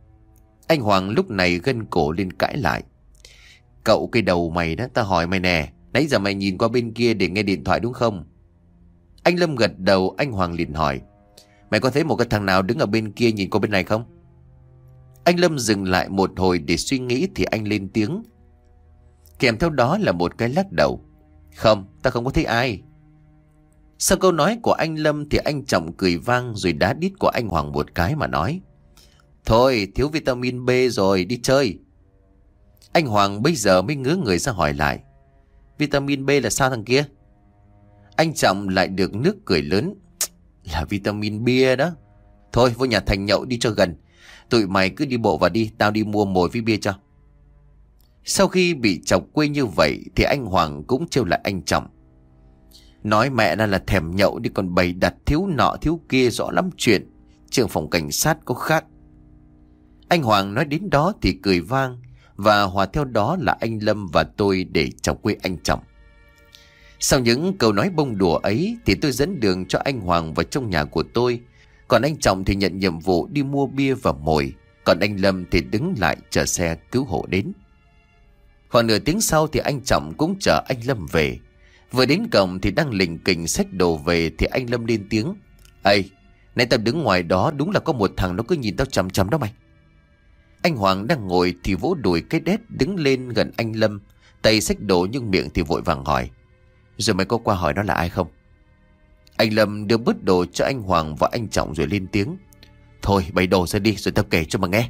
Anh Hoàng lúc này gân cổ lên cãi lại. Cậu cái đầu mày đó, ta hỏi mày nè, nãy giờ mày nhìn qua bên kia để nghe điện thoại đúng không? Anh Lâm gật đầu. Anh Hoàng liền hỏi. Mày có thấy một cái thằng nào đứng ở bên kia nhìn qua bên này không? Anh Lâm dừng lại một hồi để suy nghĩ thì anh lên tiếng. Kèm theo đó là một cái lắc đầu. Không, ta không có thấy ai. Sau câu nói của anh Lâm thì anh Trọng cười vang rồi đá đít của anh Hoàng một cái mà nói. Thôi thiếu vitamin B rồi, đi chơi. Anh Hoàng bây giờ mới ngứa người ra hỏi lại. Vitamin B là sao thằng kia? Anh Trọng lại được nước cười lớn. Là vitamin bia đó. Thôi vô nhà Thành nhậu đi cho gần. Tụi mày cứ đi bộ vào đi, tao đi mua mồi với bia cho. Sau khi bị chọc quê như vậy thì anh Hoàng cũng trêu lại anh Trọng. Nói mẹ nó là thèm nhậu đi còn bày đặt thiếu nọ thiếu kia, rõ lắm chuyện. Trưởng phòng cảnh sát có khác. Anh Hoàng nói đến đó thì cười vang, và hòa theo đó là anh Lâm và tôi để chọc quê anh Trọng. Sau những câu nói bông đùa ấy thì tôi dẫn đường cho anh Hoàng vào trong nhà của tôi. Còn anh Trọng thì nhận nhiệm vụ đi mua bia và mồi. Còn anh Lâm thì đứng lại chờ xe cứu hộ đến. Khoảng nửa tiếng sau thì anh Trọng cũng chở anh Lâm về. Vừa đến cổng thì đang lình kình xách đồ về thì anh Lâm lên tiếng. Ê, nãy tao đứng ngoài đó đúng là có một thằng nó cứ nhìn tao chằm chằm đó mày. Anh Hoàng đang ngồi thì vỗ đùi cái đét đứng lên gần anh Lâm, tay xách đồ nhưng miệng thì vội vàng hỏi. Rồi mày có qua hỏi nó là ai không? Anh Lâm đưa bớt đồ cho anh Hoàng và anh Trọng rồi lên tiếng. Thôi bày đồ ra đi rồi tao kể cho mà nghe.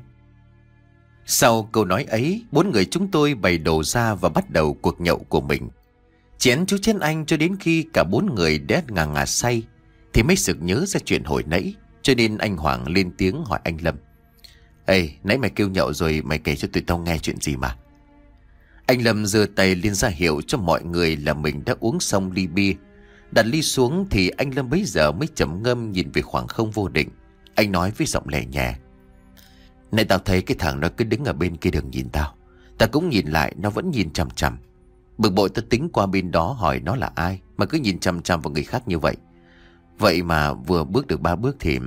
Sau câu nói ấy, bốn người chúng tôi bày đồ ra và bắt đầu cuộc nhậu của mình. Chén chú chén anh cho đến khi cả bốn người đét ngà ngà say thì mới sực nhớ ra chuyện hồi nãy. Cho nên anh Hoàng lên tiếng hỏi anh Lâm. Ê, nãy mày kêu nhậu rồi mày kể cho tụi tao nghe chuyện gì mà? Anh Lâm giơ tay lên ra hiệu cho mọi người là mình đã uống xong ly bia. Đặt ly xuống thì anh Lâm bấy giờ mới trầm ngâm nhìn về khoảng không vô định. Anh nói với giọng lẻ nhẹ. Nãy tao thấy cái thằng nó cứ đứng ở bên kia đường nhìn tao. Tao cũng nhìn lại, nó vẫn nhìn chằm chằm. Bực bội tao tính qua bên đó hỏi nó là ai mà cứ nhìn chằm chằm vào người khác như vậy. Vậy mà vừa bước được ba bước thì...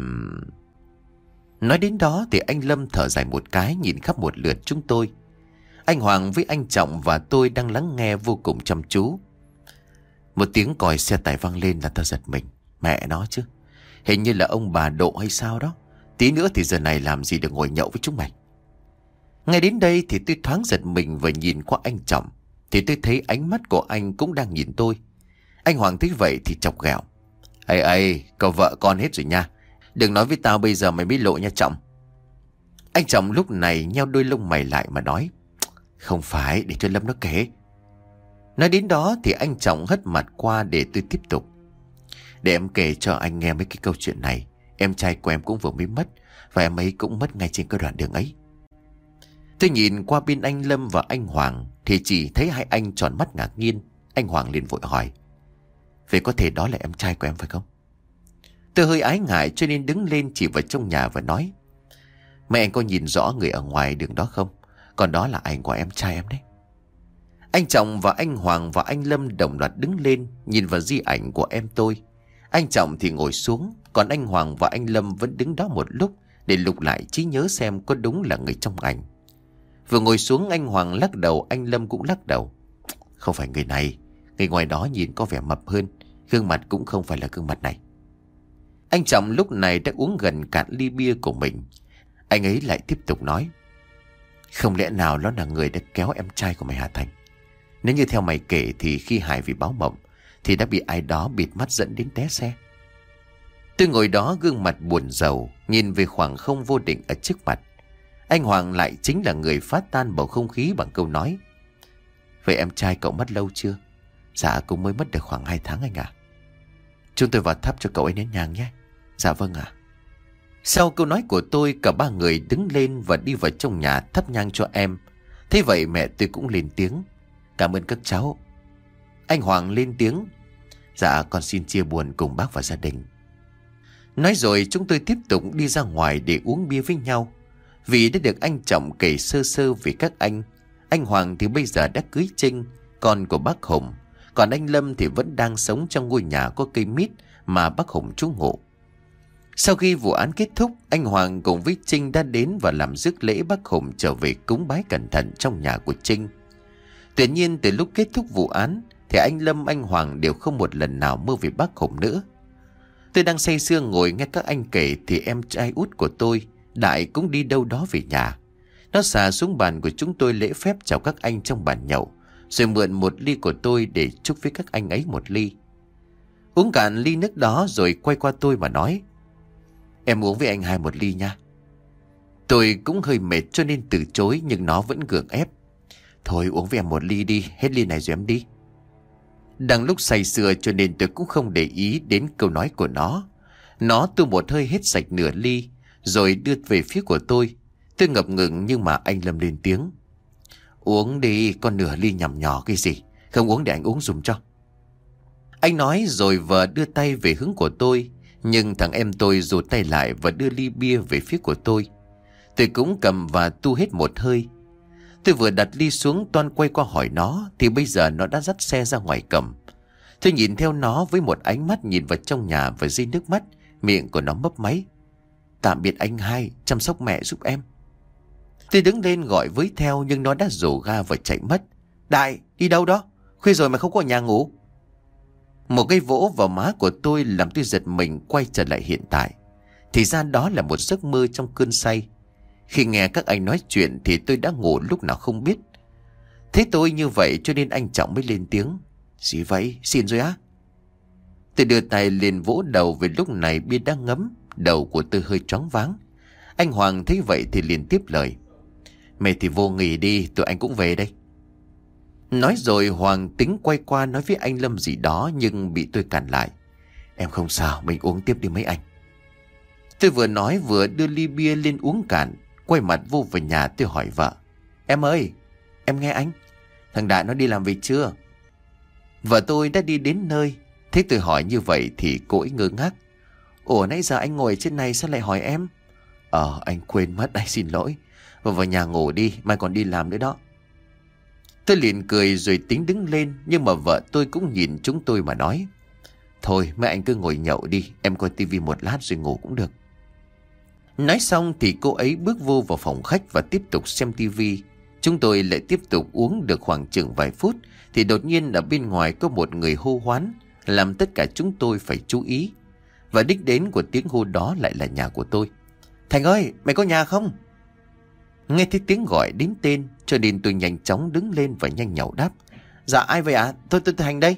Nói đến đó thì anh Lâm thở dài một cái, nhìn khắp một lượt chúng tôi. Anh Hoàng với anh Trọng và tôi đang lắng nghe vô cùng chăm chú. Một tiếng còi xe tải vang lên là ta giật mình. Mẹ nó chứ, hình như là ông bà Độ hay sao đó. Tí nữa thì giờ này làm gì được ngồi nhậu với chúng mày. Ngay đến đây thì tôi thoáng giật mình và nhìn qua anh Trọng. Thì tôi thấy ánh mắt của anh cũng đang nhìn tôi. Anh Hoàng thấy vậy thì chọc ghẹo. Ê ê, cậu vợ con hết rồi nha. Đừng nói với tao bây giờ mày mới lộ nha Trọng. Anh Trọng lúc này nheo đôi lông mày lại mà nói. Không phải, để cho Lâm nó kể. Nói đến đó thì anh Trọng hất mặt qua để tôi tiếp tục. Để em kể cho anh nghe mấy cái câu chuyện này. Em trai của em cũng vừa mới mất, và em ấy cũng mất ngay trên cái đoạn đường ấy. Tôi nhìn qua bên anh Lâm và anh Hoàng thì chỉ thấy hai anh tròn mắt ngạc nhiên. Anh Hoàng liền vội hỏi. Vậy có thể đó là em trai của em phải không? Tôi hơi ái ngại cho nên đứng lên chỉ vào trong nhà và nói. Mấy anh có nhìn rõ người ở ngoài đường đó không? Còn đó là ảnh của em trai em đấy. Anh Trọng và anh Hoàng và anh Lâm đồng loạt đứng lên nhìn vào di ảnh của em tôi. Anh Trọng thì ngồi xuống, còn anh Hoàng và anh Lâm vẫn đứng đó một lúc để lục lại trí nhớ xem có đúng là người trong ảnh. Vừa ngồi xuống anh Hoàng lắc đầu, anh Lâm cũng lắc đầu. Không phải người này, người ngoài đó nhìn có vẻ mập hơn, gương mặt cũng không phải là gương mặt này. Anh Trọng lúc này đã uống gần cạn ly bia của mình. Anh ấy lại tiếp tục nói. Không lẽ nào nó là người đã kéo em trai của mày Hà Thành? Nếu như theo mày kể thì khi Hải vì báo mộng thì đã bị ai đó bịt mắt dẫn đến té xe. Tôi ngồi đó gương mặt buồn rầu, nhìn về khoảng không vô định ở trước mặt. Anh Hoàng lại chính là người phá tan bầu không khí bằng câu nói. Vậy em trai cậu mất lâu chưa? Dạ cũng mới mất được khoảng hai tháng anh ạ. Chúng tôi vào thắp cho cậu ấy nén nhang nhé. Dạ vâng ạ. Sau câu nói của tôi, cả ba người đứng lên và đi vào trong nhà thắp nhang cho em. Thế vậy mẹ tôi cũng lên tiếng. Cảm ơn các cháu. Anh Hoàng lên tiếng. Dạ con xin chia buồn cùng bác và gia đình. Nói rồi chúng tôi tiếp tục đi ra ngoài để uống bia với nhau. Vì đã được anh Trọng kể sơ sơ về các anh. Anh Hoàng thì bây giờ đã cưới Trinh, con của bác Hùng. Còn anh Lâm thì vẫn đang sống trong ngôi nhà có cây mít mà bác Hùng trú ngụ. Sau khi vụ án kết thúc, anh Hoàng cùng với Trinh đã đến và làm rước lễ bác Hùng trở về cúng bái cẩn thận trong nhà của Trinh. Tuy nhiên từ lúc kết thúc vụ án thì anh Lâm, anh Hoàng đều không một lần nào mơ về bác Hùng nữa. Tôi đang say sưa ngồi nghe các anh kể thì em trai út của tôi, Đại, cũng đi đâu đó về nhà. Nó xà xuống bàn của chúng tôi lễ phép chào các anh trong bàn nhậu, rồi mượn một ly của tôi để chúc với các anh ấy một ly. Uống cạn ly nước đó rồi quay qua tôi mà nói. Em uống với anh hai một ly nha. Tôi cũng hơi mệt cho nên từ chối, nhưng nó vẫn gượng ép. Thôi uống với em một ly đi, hết ly này rồi em đi. Đang lúc say sưa cho nên tôi cũng không để ý đến câu nói của nó. Nó tu một hơi hết sạch nửa ly rồi đưa về phía của tôi. Tôi ngập ngừng nhưng mà anh Lâm lên tiếng. Uống đi, con nửa ly nhằm nhỏ cái gì. Không uống để anh uống dùm cho. Anh nói rồi vợ đưa tay về hướng của tôi. Nhưng thằng em tôi rụt tay lại và đưa ly bia về phía của tôi. Tôi cũng cầm và tu hết một hơi. Tôi vừa đặt ly xuống toan quay qua hỏi nó thì bây giờ nó đã dắt xe ra ngoài cầm. Tôi nhìn theo nó với một ánh mắt nhìn vào trong nhà và rơi nước mắt. Miệng của nó mấp máy. Tạm biệt anh hai, chăm sóc mẹ giúp em. Tôi đứng lên gọi với theo nhưng nó đã rồ ga và chạy mất. Đại, đi đâu đó? Khuya rồi mà không có nhà ngủ. Một cái vỗ vào má của tôi làm tôi giật mình quay trở lại hiện tại. Thì ra đó là một giấc mơ trong cơn say. Khi nghe các anh nói chuyện thì tôi đã ngủ lúc nào không biết. Thế tôi như vậy cho nên anh Trọng mới lên tiếng. Gì vậy? Xin rồi á? Tôi đưa tay lên vỗ đầu vì lúc này bia đã ngấm. Đầu của tôi hơi choáng váng. Anh Hoàng thấy vậy thì liền tiếp lời. Mày thì vô nghỉ đi, tụi anh cũng về đây. Nói rồi Hoàng tính quay qua nói với anh Lâm gì đó nhưng bị tôi cản lại. Em không sao, mình uống tiếp đi mấy anh. Tôi vừa nói vừa đưa ly bia lên uống cạn. Quay mặt vô về nhà tôi hỏi vợ. Em ơi, em nghe anh. Thằng Đại nó đi làm về chưa? Vợ tôi đã đi đến nơi. Thế tôi hỏi như vậy thì cô ấy ngơ ngác. Ủa nãy giờ anh ngồi trên này sao lại hỏi em? Ờ anh quên mất, anh xin lỗi. Và vào nhà ngủ đi, mai còn đi làm nữa đó. Tôi liền cười rồi tính đứng lên. Nhưng mà vợ tôi cũng nhìn chúng tôi mà nói. Thôi mấy anh cứ ngồi nhậu đi, em coi tivi một lát rồi ngủ cũng được. Nói xong thì cô ấy bước vô vào phòng khách và tiếp tục xem tivi. Chúng tôi lại tiếp tục uống được khoảng chừng vài phút thì đột nhiên ở bên ngoài có một người hô hoán, làm tất cả chúng tôi phải chú ý. Và đích đến của tiếng hô đó lại là nhà của tôi. Thành ơi, mày có nhà không? Nghe thấy tiếng gọi đến tên cho nên tôi nhanh chóng đứng lên và nhanh nhảu đáp. Dạ ai vậy ạ? À? Tôi, tôi tôi Thành đây.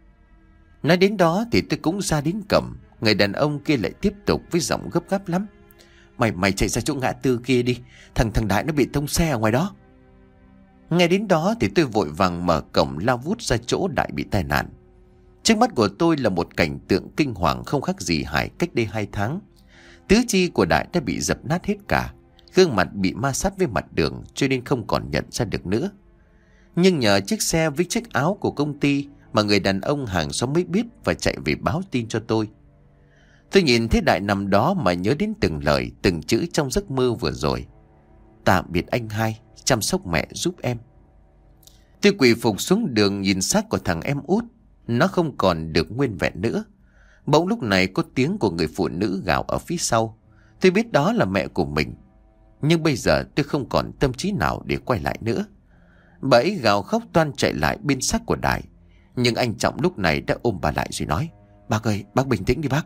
Nói đến đó thì tôi cũng ra đến cổng. Người đàn ông kia lại tiếp tục với giọng gấp gáp lắm. Mày mày chạy ra chỗ ngã tư kia đi. Thằng thằng Đại nó bị tông xe ở ngoài đó. Nghe đến đó thì tôi vội vàng mở cổng lao vút ra chỗ Đại bị tai nạn. Trước mắt của tôi là một cảnh tượng kinh hoàng không khác gì Hải cách đây hai tháng. Tứ chi của Đại đã bị dập nát hết cả. Gương mặt bị ma sát với mặt đường cho nên không còn nhận ra được nữa. Nhưng nhờ chiếc xe với chiếc áo của công ty mà người đàn ông hàng xóm mới biết và chạy về báo tin cho tôi. Tôi nhìn thấy Đại nằm đó mà nhớ đến từng lời, từng chữ trong giấc mơ vừa rồi. Tạm biệt anh hai, chăm sóc mẹ giúp em. Tôi quỳ phục xuống đường nhìn xác của thằng em út. Nó không còn được nguyên vẹn nữa. Bỗng lúc này có tiếng của người phụ nữ gào ở phía sau. Tôi biết đó là mẹ của mình. Nhưng bây giờ tôi không còn tâm trí nào để quay lại nữa. Bà ấy gào khóc toan chạy lại bên xác của Đại. Nhưng anh Trọng lúc này đã ôm bà lại rồi nói. Bác ơi, bác bình tĩnh đi bác.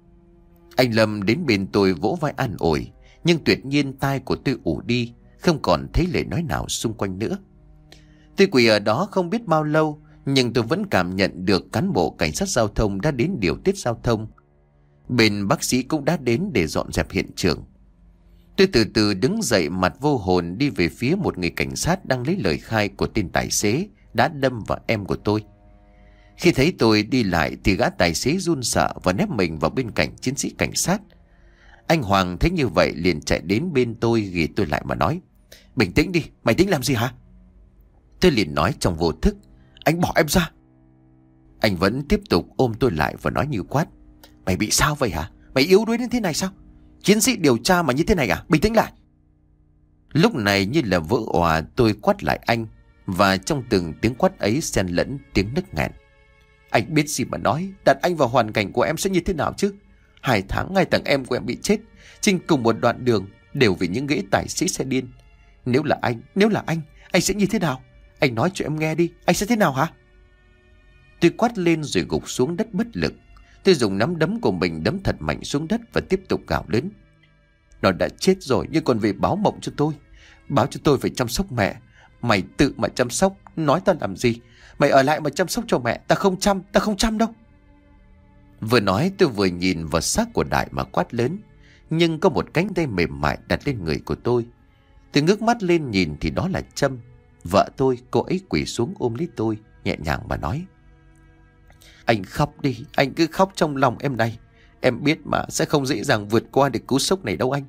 Anh Lâm đến bên tôi vỗ vai an ủi. Nhưng tuyệt nhiên tai của tôi ù đi, không còn thấy lời nói nào xung quanh nữa. Tôi quỳ ở đó không biết bao lâu, nhưng tôi vẫn cảm nhận được cán bộ cảnh sát giao thông đã đến điều tiết giao thông. Bên bác sĩ cũng đã đến để dọn dẹp hiện trường. Tôi từ từ đứng dậy mặt vô hồn đi về phía một người cảnh sát đang lấy lời khai của tên tài xế đã đâm vào em của tôi. Khi thấy tôi đi lại thì gã tài xế run sợ và nép mình vào bên cạnh chiến sĩ cảnh sát. Anh Hoàng thấy như vậy liền chạy đến bên tôi ghi tôi lại mà nói. Bình tĩnh đi, mày tính làm gì hả? Tôi liền nói trong vô thức. Anh bỏ em ra. Anh vẫn tiếp tục ôm tôi lại và nói như quát. Mày bị sao vậy hả? Mày yếu đuối đến thế này sao? Chiến sĩ điều tra mà như thế này à? Bình tĩnh lại. Lúc này như là vỡ òa tôi quát lại anh. Và trong từng tiếng quát ấy xen lẫn tiếng nức nghẹn. Anh biết gì mà nói. Đặt anh vào hoàn cảnh của em sẽ như thế nào chứ? Hai tháng ngay thằng em của em bị chết trên cùng một đoạn đường, đều vì những ghế tài xế xe điên. Nếu là anh, nếu là anh, anh sẽ như thế nào? Anh nói cho em nghe đi, anh sẽ thế nào hả? Tôi quát lên rồi gục xuống đất bất lực. Tôi dùng nắm đấm của mình đấm thật mạnh xuống đất và tiếp tục gào lớn. Nó đã chết rồi nhưng còn về báo mộng cho tôi. Báo cho tôi phải chăm sóc mẹ. Mày tự mà chăm sóc, nói ta làm gì? Mày ở lại mà chăm sóc cho mẹ. Ta không chăm, ta không chăm đâu. Vừa nói tôi vừa nhìn vào xác của Đại mà quát lớn. Nhưng có một cánh tay mềm mại đặt lên người của tôi. Tôi ngước mắt lên nhìn thì đó là Trâm, vợ tôi. Cô ấy quỳ xuống ôm lấy tôi, nhẹ nhàng mà nói. Anh khóc đi, anh cứ khóc trong lòng em này. Em biết mà sẽ không dễ dàng vượt qua được cú sốc này đâu anh.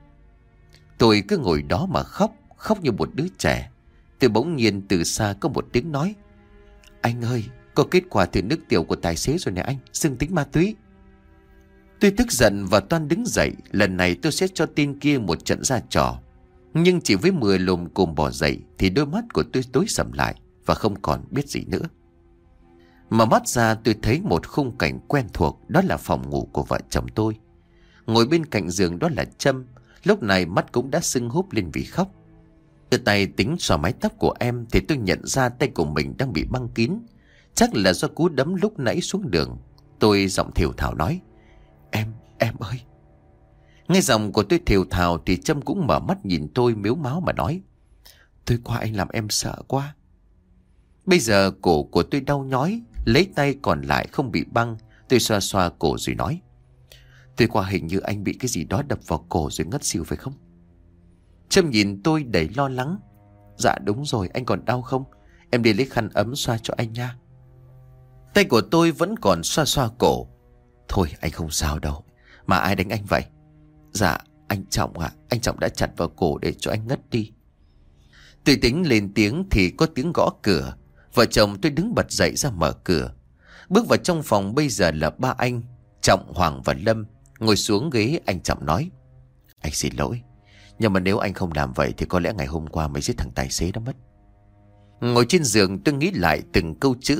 Tôi cứ ngồi đó mà khóc, khóc như một đứa trẻ. Tôi bỗng nhiên từ xa có một tiếng nói. Anh ơi, có kết quả thử nước tiểu của tài xế rồi nè anh, dương tính ma túy. Tôi tức giận và toan đứng dậy. Lần này tôi sẽ cho tên kia một trận ra trò. Nhưng chỉ với mười lùm cùng bỏ dậy thì đôi mắt của tôi tối sầm lại và không còn biết gì nữa. Mà mắt ra tôi thấy một khung cảnh quen thuộc. Đó là phòng ngủ của vợ chồng tôi. Ngồi bên cạnh giường đó là Trâm. Lúc này mắt cũng đã sưng húp lên vì khóc. Từ tay tính xòa mái tóc của em thì tôi nhận ra tay của mình đang bị băng kín. Chắc là do cú đấm lúc nãy xuống đường. Tôi giọng thều thào nói. Em, em ơi. Nghe giọng của tôi thều thào thì Trâm cũng mở mắt nhìn tôi mếu máo mà nói. Tôi qua anh làm em sợ quá. Bây giờ cổ của tôi đau nhói. Lấy tay còn lại không bị băng. Tôi xoa xoa cổ rồi nói. Tôi qua hình như anh bị cái gì đó đập vào cổ rồi ngất xỉu phải không? Trâm nhìn tôi đầy lo lắng. Dạ đúng rồi, anh còn đau không? Em đi lấy khăn ấm xoa cho anh nha. Tay của tôi vẫn còn xoa xoa cổ. Thôi anh không sao đâu. Mà ai đánh anh vậy? Dạ anh Trọng ạ. À, anh Trọng đã chặt vào cổ để cho anh ngất đi. Tôi tính lên tiếng thì có tiếng gõ cửa. Vợ chồng tôi đứng bật dậy ra mở cửa. Bước vào trong phòng bây giờ là ba anh Trọng, Hoàng và Lâm. Ngồi xuống ghế anh Trọng nói. Anh xin lỗi. Nhưng mà nếu anh không làm vậy thì có lẽ ngày hôm qua mới giết thằng tài xế đó mất. Ngồi trên giường tôi nghĩ lại từng câu chữ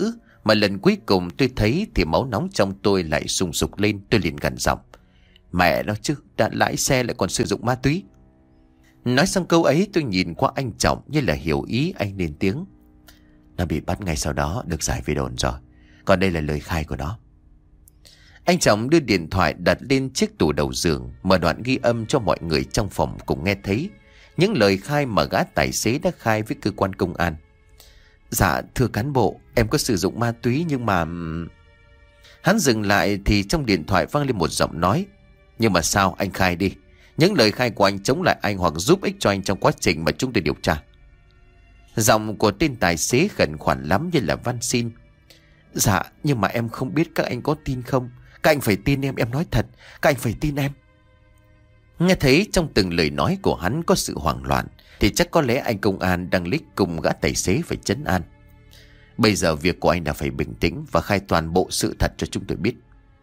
Mà lần cuối cùng tôi thấy thì máu nóng trong tôi lại sùng sục lên. Tôi liền gần giọng: Mẹ nó chứ, đã lái xe lại còn sử dụng ma túy. Nói xong câu ấy tôi nhìn qua anh Trọng như là hiểu ý. Anh lên tiếng: Nó bị bắt ngay sau đó, được giải về đồn rồi. Còn đây là lời khai của nó. Anh Trọng đưa điện thoại đặt lên chiếc tủ đầu giường, mở đoạn ghi âm cho mọi người trong phòng cùng nghe thấy những lời khai mà gã tài xế đã khai với cơ quan công an. Dạ thưa cán bộ, em có sử dụng ma túy nhưng mà... Hắn dừng lại thì trong điện thoại vang lên một giọng nói: Nhưng mà sao, anh khai đi. Những lời khai của anh chống lại anh hoặc giúp ích cho anh trong quá trình mà chúng tôi điều tra. Giọng của tên tài xế khẩn khoản lắm như là van xin: Dạ nhưng mà em không biết các anh có tin không. Các anh phải tin em, em nói thật. Các anh phải tin em. Nghe thấy trong từng lời nói của hắn có sự hoảng loạn thì chắc có lẽ anh công an đang lích cùng gã tài xế phải trấn an. Bây giờ việc của anh là phải bình tĩnh và khai toàn bộ sự thật cho chúng tôi biết.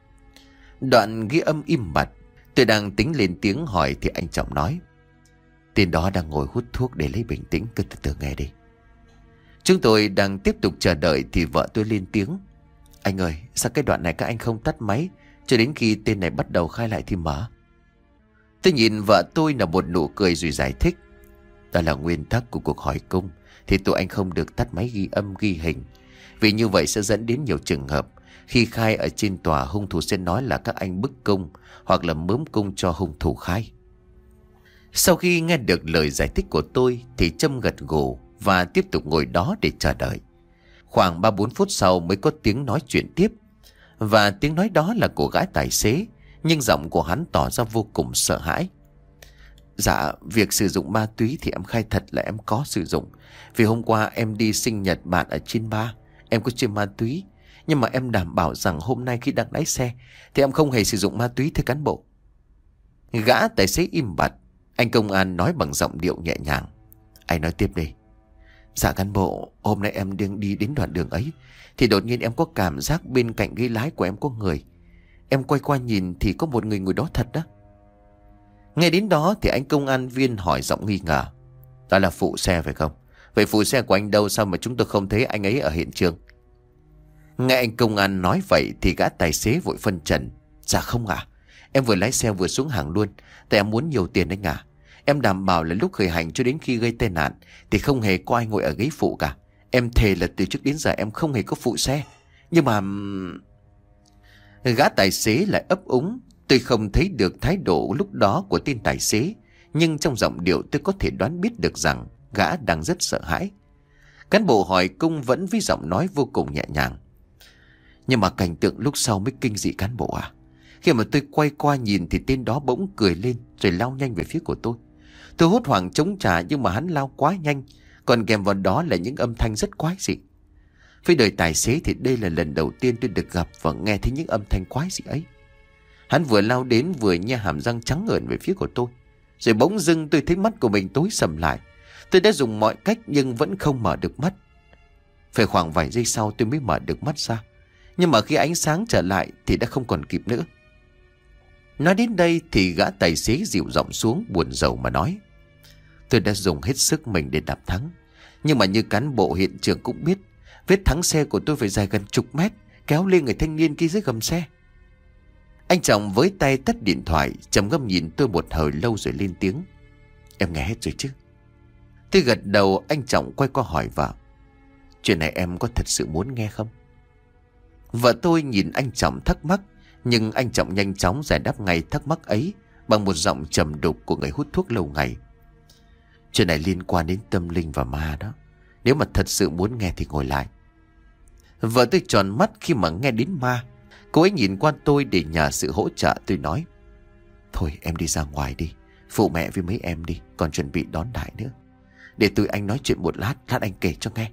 Đoạn ghi âm im bặt. Tôi đang tính lên tiếng hỏi thì anh Trọng nói: Tên đó đang ngồi hút thuốc, để lấy bình tĩnh, cứ từ từ nghe đi. Chúng tôi đang tiếp tục chờ đợi thì vợ tôi lên tiếng: Anh ơi, sao cái đoạn này các anh không tắt máy cho đến khi tên này bắt đầu khai lại thì mở? Tôi nhìn vợ tôi là một nụ cười rồi giải thích: Đó là nguyên tắc của cuộc hỏi cung, thì tụi anh không được tắt máy ghi âm ghi hình. Vì như vậy sẽ dẫn đến nhiều trường hợp khi khai ở trên tòa, hung thủ sẽ nói là các anh bức cung hoặc là mớm cung cho hung thủ khai. Sau khi nghe được lời giải thích của tôi thì Trâm gật gù và tiếp tục ngồi đó để chờ đợi. Khoảng ba bốn phút sau mới có tiếng nói chuyện tiếp. Và tiếng nói đó là của gã tài xế, nhưng giọng của hắn tỏ ra vô cùng sợ hãi. Dạ, việc sử dụng ma túy thì em khai thật là em có sử dụng. Vì hôm qua em đi sinh nhật bạn ở trên bar, em có chơi ma túy. Nhưng mà em đảm bảo rằng hôm nay khi đang lái xe thì em không hề sử dụng ma túy, thưa cán bộ. Gã tài xế im bặt. Anh công an nói bằng giọng điệu nhẹ nhàng: Anh nói tiếp đi. Dạ cán bộ, hôm nay em đang đi đến đoạn đường ấy thì đột nhiên em có cảm giác bên cạnh ghế lái của em có người. Em quay qua nhìn thì có một người ngồi đó thật đó. Nghe đến đó thì anh công an viên hỏi giọng nghi ngờ: Đó là phụ xe phải không? Vậy phụ xe của anh đâu, sao mà chúng tôi không thấy anh ấy ở hiện trường? Nghe anh công an nói vậy thì gã tài xế vội phân trần: Dạ không ạ, à, em vừa lái xe vừa xuống hàng luôn. Tại em muốn nhiều tiền anh ạ. Em đảm bảo là lúc khởi hành cho đến khi gây tai nạn thì không hề có ai ngồi ở ghế phụ cả. Em thề là từ trước đến giờ em không hề có phụ xe. Nhưng mà... Gã tài xế lại ấp úng. Tôi không thấy được thái độ lúc đó của tên tài xế, nhưng trong giọng điệu tôi có thể đoán biết được rằng gã đang rất sợ hãi. Cán bộ hỏi cung vẫn với giọng nói vô cùng nhẹ nhàng: Nhưng mà cảnh tượng lúc sau mới kinh dị cán bộ à. Khi mà tôi quay qua nhìn thì tên đó bỗng cười lên rồi lao nhanh về phía của tôi. Tôi hốt hoảng chống trả nhưng mà hắn lao quá nhanh, còn kèm vào đó là những âm thanh rất quái dị. Với đời tài xế thì đây là lần đầu tiên tôi được gặp và nghe thấy những âm thanh quái dị ấy. Hắn vừa lao đến vừa nhe hàm răng trắng ngợn về phía của tôi. Rồi bỗng dưng tôi thấy mắt của mình tối sầm lại. Tôi đã dùng mọi cách nhưng vẫn không mở được mắt. Phải khoảng vài giây sau tôi mới mở được mắt ra. Nhưng mà khi ánh sáng trở lại thì đã không còn kịp nữa. Nói đến đây thì gã tài xế dịu giọng xuống buồn rầu mà nói: Tôi đã dùng hết sức mình để đạp thắng. Nhưng mà như cán bộ hiện trường cũng biết, vết thắng xe của tôi phải dài gần chục mét, kéo lên người thanh niên kia dưới gầm xe. Anh chồng với tay tắt điện thoại, trầm ngâm nhìn tôi một hồi lâu rồi lên tiếng: Em nghe hết rồi chứ? Tôi gật đầu. Anh Trọng quay qua hỏi vợ: Chuyện này em có thật sự muốn nghe không? Vợ tôi nhìn anh Trọng thắc mắc, nhưng anh Trọng nhanh chóng giải đáp ngay thắc mắc ấy bằng một giọng trầm đục của người hút thuốc lâu ngày: Chuyện này liên quan đến tâm linh và ma đó. Nếu mà thật sự muốn nghe thì ngồi lại. Vợ tôi tròn mắt khi mà nghe đến ma. Cô ấy nhìn qua tôi để nhờ sự hỗ trợ. Tôi nói: Thôi em đi ra ngoài đi, phụ mẹ với mấy em đi, còn chuẩn bị đón Đại nữa. Để tụi anh nói chuyện một lát, lát anh kể cho nghe.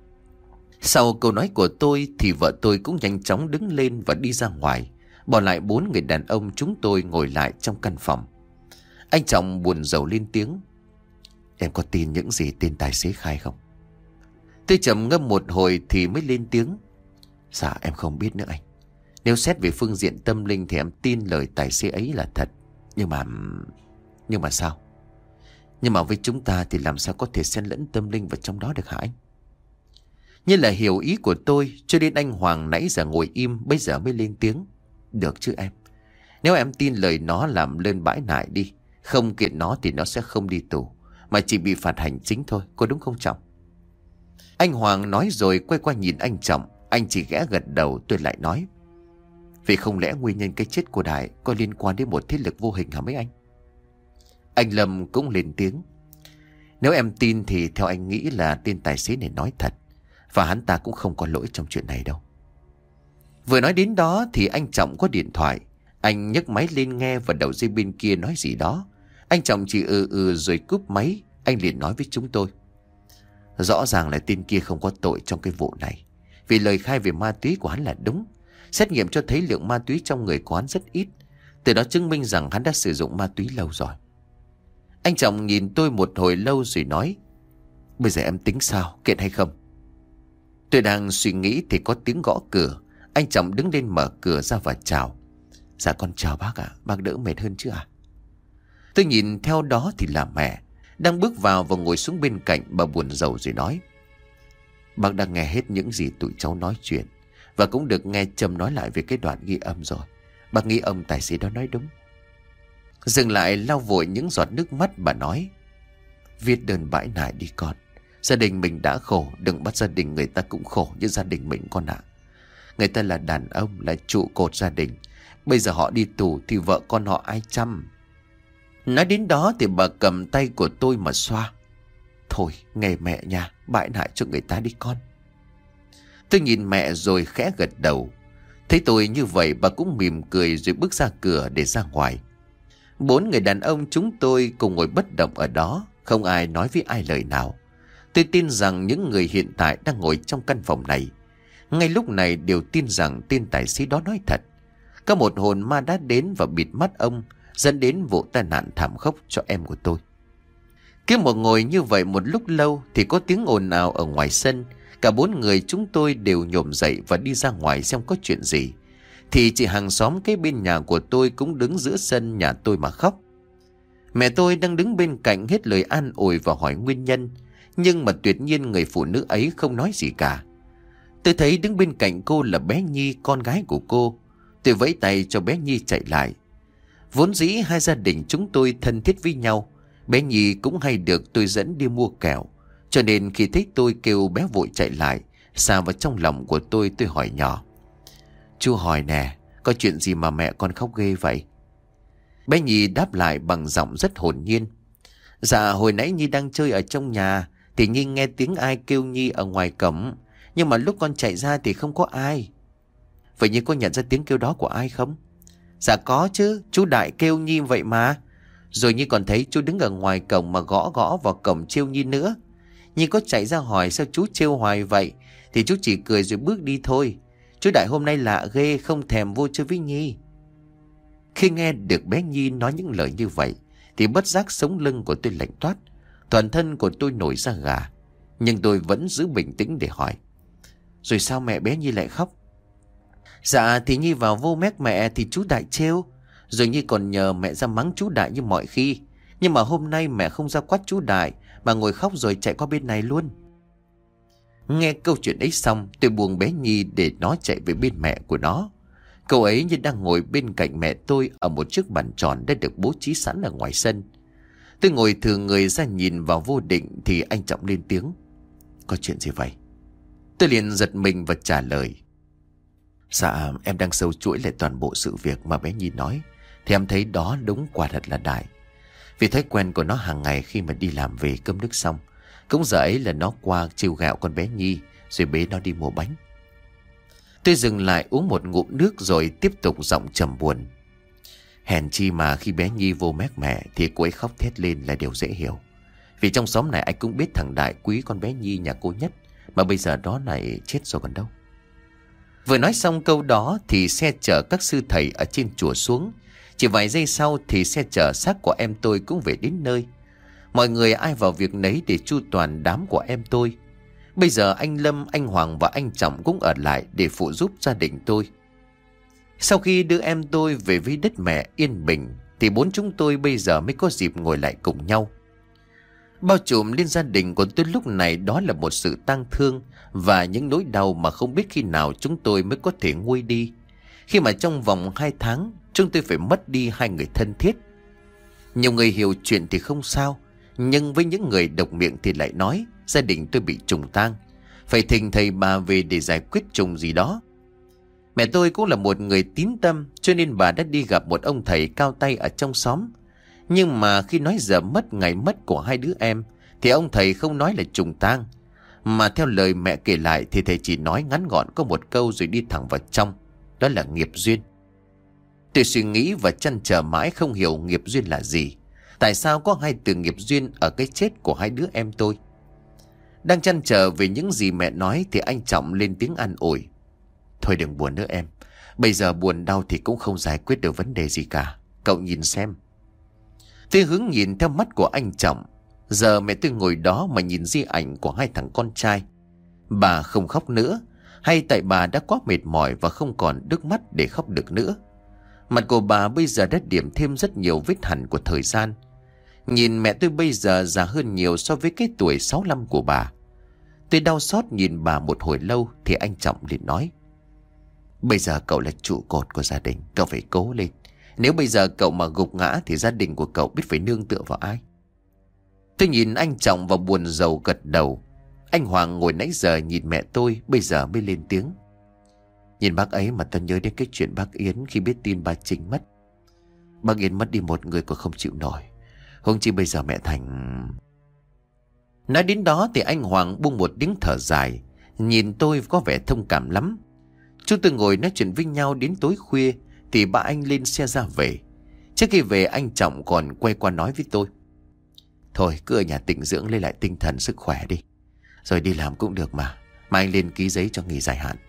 Sau câu nói của tôi thì vợ tôi cũng nhanh chóng đứng lên và đi ra ngoài, bỏ lại bốn người đàn ông chúng tôi ngồi lại trong căn phòng. Anh Trọng buồn rầu lên tiếng: Em có tin những gì tên tài xế khai không? Tôi trầm ngâm một hồi thì mới lên tiếng: Dạ em không biết nữa anh. Nếu xét về phương diện tâm linh thì em tin lời tài xế ấy là thật. Nhưng mà... Nhưng mà sao? Nhưng mà với chúng ta thì làm sao có thể xen lẫn tâm linh vào trong đó được hả anh? Như là hiểu ý của tôi, cho nên anh Hoàng nãy giờ ngồi im, bây giờ mới lên tiếng. Được chứ em. Nếu em tin lời nó làm lên bãi nại đi. Không kiện nó thì nó sẽ không đi tù, mà chỉ bị phạt hành chính thôi, có đúng không Trọng? Anh Hoàng nói rồi quay qua nhìn anh Trọng. Anh chỉ ghé gật đầu. Tôi lại nói, vì không lẽ nguyên nhân cái chết của Đại có liên quan đến một thế lực vô hình hả mấy anh? Anh Lâm cũng lên tiếng. Nếu em tin thì theo anh nghĩ là tên tài xế này nói thật, và hắn ta cũng không có lỗi trong chuyện này đâu. Vừa nói đến đó thì anh Trọng có điện thoại. Anh nhấc máy lên nghe và đầu dây bên kia nói gì đó. Anh Trọng chỉ ừ ừ rồi cúp máy. Anh liền nói với chúng tôi, rõ ràng là tên kia không có tội trong cái vụ này, vì lời khai về ma túy của hắn là đúng. Xét nghiệm cho thấy lượng ma túy trong người của hắn rất ít, từ đó chứng minh rằng hắn đã sử dụng ma túy lâu rồi. Anh Trọng nhìn tôi một hồi lâu rồi nói, bây giờ em tính sao, kiện hay không? Tôi đang suy nghĩ thì có tiếng gõ cửa. Anh Trọng đứng lên mở cửa ra và chào. Dạ con chào bác ạ, bác đỡ mệt hơn chứ à? Tôi nhìn theo đó thì là mẹ đang bước vào và ngồi xuống bên cạnh. Bà buồn rầu rồi nói, bác đã nghe hết những gì tụi cháu nói chuyện, và cũng được nghe Trâm nói lại về cái đoạn ghi âm rồi. Bác nghĩ ông tài xế đó nói đúng. Dừng lại lau vội những giọt nước mắt, bà nói, viết đơn bãi nại đi con. Gia đình mình đã khổ, đừng bắt gia đình người ta cũng khổ như gia đình mình con ạ. Người ta là đàn ông, là trụ cột gia đình. Bây giờ họ đi tù thì vợ con họ ai chăm? Nói đến đó thì bà cầm tay của tôi mà xoa. Thôi nghe mẹ nha, bãi nại cho người ta đi con. Tôi nhìn mẹ rồi khẽ gật đầu. Thấy tôi như vậy, bà cũng mỉm cười rồi bước ra cửa để ra ngoài. Bốn người đàn ông chúng tôi cùng ngồi bất động ở đó, không ai nói với ai lời nào. Tôi tin rằng những người hiện tại đang ngồi trong căn phòng này ngay lúc này đều tin rằng tên tài xế đó nói thật. Có một hồn ma đã đến và bịt mắt ông, dẫn đến vụ tai nạn thảm khốc cho em của tôi. Cứ một ngồi như vậy một lúc lâu thì có tiếng ồn ào ở ngoài sân. Cả bốn người chúng tôi đều nhổm dậy và đi ra ngoài xem có chuyện gì. Thì chị hàng xóm kế bên nhà của tôi cũng đứng giữa sân nhà tôi mà khóc. Mẹ tôi đang đứng bên cạnh hết lời an ủi và hỏi nguyên nhân, nhưng mà tuyệt nhiên người phụ nữ ấy không nói gì cả. Tôi thấy đứng bên cạnh cô là bé Nhi, con gái của cô. Tôi vẫy tay cho bé Nhi chạy lại. Vốn dĩ hai gia đình chúng tôi thân thiết với nhau. Bé Nhi cũng hay được tôi dẫn đi mua kẹo, cho nên khi thấy tôi kêu bé vội chạy lại. Xà vào trong lòng của tôi, tôi hỏi nhỏ, chú hỏi nè, có chuyện gì mà mẹ con khóc ghê vậy? Bé Nhi đáp lại bằng giọng rất hồn nhiên. Dạ hồi nãy Nhi đang chơi ở trong nhà thì Nhi nghe tiếng ai kêu Nhi ở ngoài cổng, nhưng mà lúc con chạy ra thì không có ai. Vậy Nhi có nhận ra tiếng kêu đó của ai không? Dạ có chứ, chú Đại kêu Nhi vậy mà. Rồi Nhi còn thấy chú đứng ở ngoài cổng mà gõ gõ vào cổng trêu Nhi nữa. Nhi có chạy ra hỏi sao chú trêu hoài vậy, thì chú chỉ cười rồi bước đi thôi. Chú Đại hôm nay lạ ghê, không thèm vô chơi với Nhi. Khi nghe được bé Nhi nói những lời như vậy thì bất giác sống lưng của tôi lạnh toát, toàn thân của tôi nổi da gà. Nhưng tôi vẫn giữ bình tĩnh để hỏi, rồi sao mẹ bé Nhi lại khóc? Dạ thì Nhi vào vô mét mẹ thì chú Đại trêu, rồi Nhi còn nhờ mẹ ra mắng chú Đại như mọi khi. Nhưng mà hôm nay mẹ không ra quát chú Đại mà ngồi khóc rồi chạy qua bên này luôn. Nghe câu chuyện ấy xong, tôi buông bé Nhi để nó chạy về bên mẹ của nó. Cậu ấy như đang ngồi bên cạnh mẹ tôi ở một chiếc bàn tròn đã được bố trí sẵn ở ngoài sân. Tôi ngồi thừa người ra nhìn vào vô định thì anh Trọng lên tiếng, có chuyện gì vậy? Tôi liền giật mình và trả lời, dạ em đang sâu chuỗi lại toàn bộ sự việc mà bé Nhi nói, thì em thấy đó đúng quả thật là Đại. Vì thói quen của nó hàng ngày khi mà đi làm về cơm nước xong, cũng giờ ấy là nó qua trêu ghẹo con bé Nhi rồi bế nó đi mua bánh. Tôi dừng lại uống một ngụm nước rồi tiếp tục giọng trầm buồn. Hèn chi mà khi bé Nhi vô mét mẹ thì cô ấy khóc thét lên là điều dễ hiểu. Vì trong xóm này anh cũng biết thằng Đại quý con bé Nhi nhà cô nhất, mà bây giờ đó lại chết rồi còn đâu. Vừa nói xong câu đó thì xe chở các sư thầy ở trên chùa xuống. Chỉ vài giây sau thì xe chở xác của em tôi cũng về đến nơi. Mọi người ai vào việc nấy để chu toàn đám của em tôi. Bây giờ anh Lâm, anh Hoàng và anh Trọng cũng ở lại để phụ giúp gia đình tôi. Sau khi đưa em tôi về với đất mẹ yên bình thì bốn chúng tôi bây giờ mới có dịp ngồi lại cùng nhau. Bao trùm lên gia đình của tôi lúc này đó là một sự tang thương và những nỗi đau mà không biết khi nào chúng tôi mới có thể nguôi đi. Khi mà trong vòng hai tháng chúng tôi phải mất đi hai người thân thiết. Nhiều người hiểu chuyện thì không sao, nhưng với những người độc miệng thì lại nói gia đình tôi bị trùng tang, phải thỉnh thầy bà về để giải quyết trùng gì đó. Mẹ tôi cũng là một người tín tâm, cho nên bà đã đi gặp một ông thầy cao tay ở trong xóm. Nhưng mà khi nói giờ mất ngày mất của hai đứa em thì ông thầy không nói là trùng tang, mà theo lời mẹ kể lại thì thầy chỉ nói ngắn gọn có một câu rồi đi thẳng vào trong, đó là nghiệp duyên. Tôi suy nghĩ và trăn trở mãi không hiểu nghiệp duyên là gì. Tại sao có hai từ nghiệp duyên ở cái chết của hai đứa em tôi? Đang trăn trở về những gì mẹ nói thì anh Trọng lên tiếng an ủi. Thôi đừng buồn nữa em, bây giờ buồn đau thì cũng không giải quyết được vấn đề gì cả. Cậu nhìn xem. Tôi hướng nhìn theo mắt của anh Trọng. Giờ mẹ tôi ngồi đó mà nhìn di ảnh của hai thằng con trai. Bà không khóc nữa, hay tại bà đã quá mệt mỏi và không còn nước mắt để khóc được nữa. Mặt của bà bây giờ đã điểm thêm rất nhiều vết hằn của thời gian. Nhìn mẹ tôi bây giờ già hơn nhiều so với cái tuổi sáu mươi lăm của bà. Tôi đau xót nhìn bà một hồi lâu thì anh Trọng liền nói. Bây giờ cậu là trụ cột của gia đình, cậu phải cố lên. Nếu bây giờ cậu mà gục ngã thì gia đình của cậu biết phải nương tựa vào ai? Tôi nhìn anh Trọng và buồn rầu gật đầu. Anh Hoàng ngồi nãy giờ nhìn mẹ tôi bây giờ mới lên tiếng. Nhìn bác ấy mà tôi nhớ đến cái chuyện bác Yến khi biết tin bà Trinh mất. Bác Yến mất đi một người còn không chịu nổi, huống chi bây giờ mẹ Thành. Nói đến đó thì anh Hoàng buông một tiếng thở dài, nhìn tôi có vẻ thông cảm lắm. Chúng tôi ngồi nói chuyện với nhau đến tối khuya thì ba anh lên xe ra về. Trước khi về anh Trọng còn quay qua nói với tôi. Thôi cứ ở nhà tĩnh dưỡng lấy lại tinh thần sức khỏe đi, rồi đi làm cũng được mà. Mà anh lên ký giấy cho nghỉ dài hạn.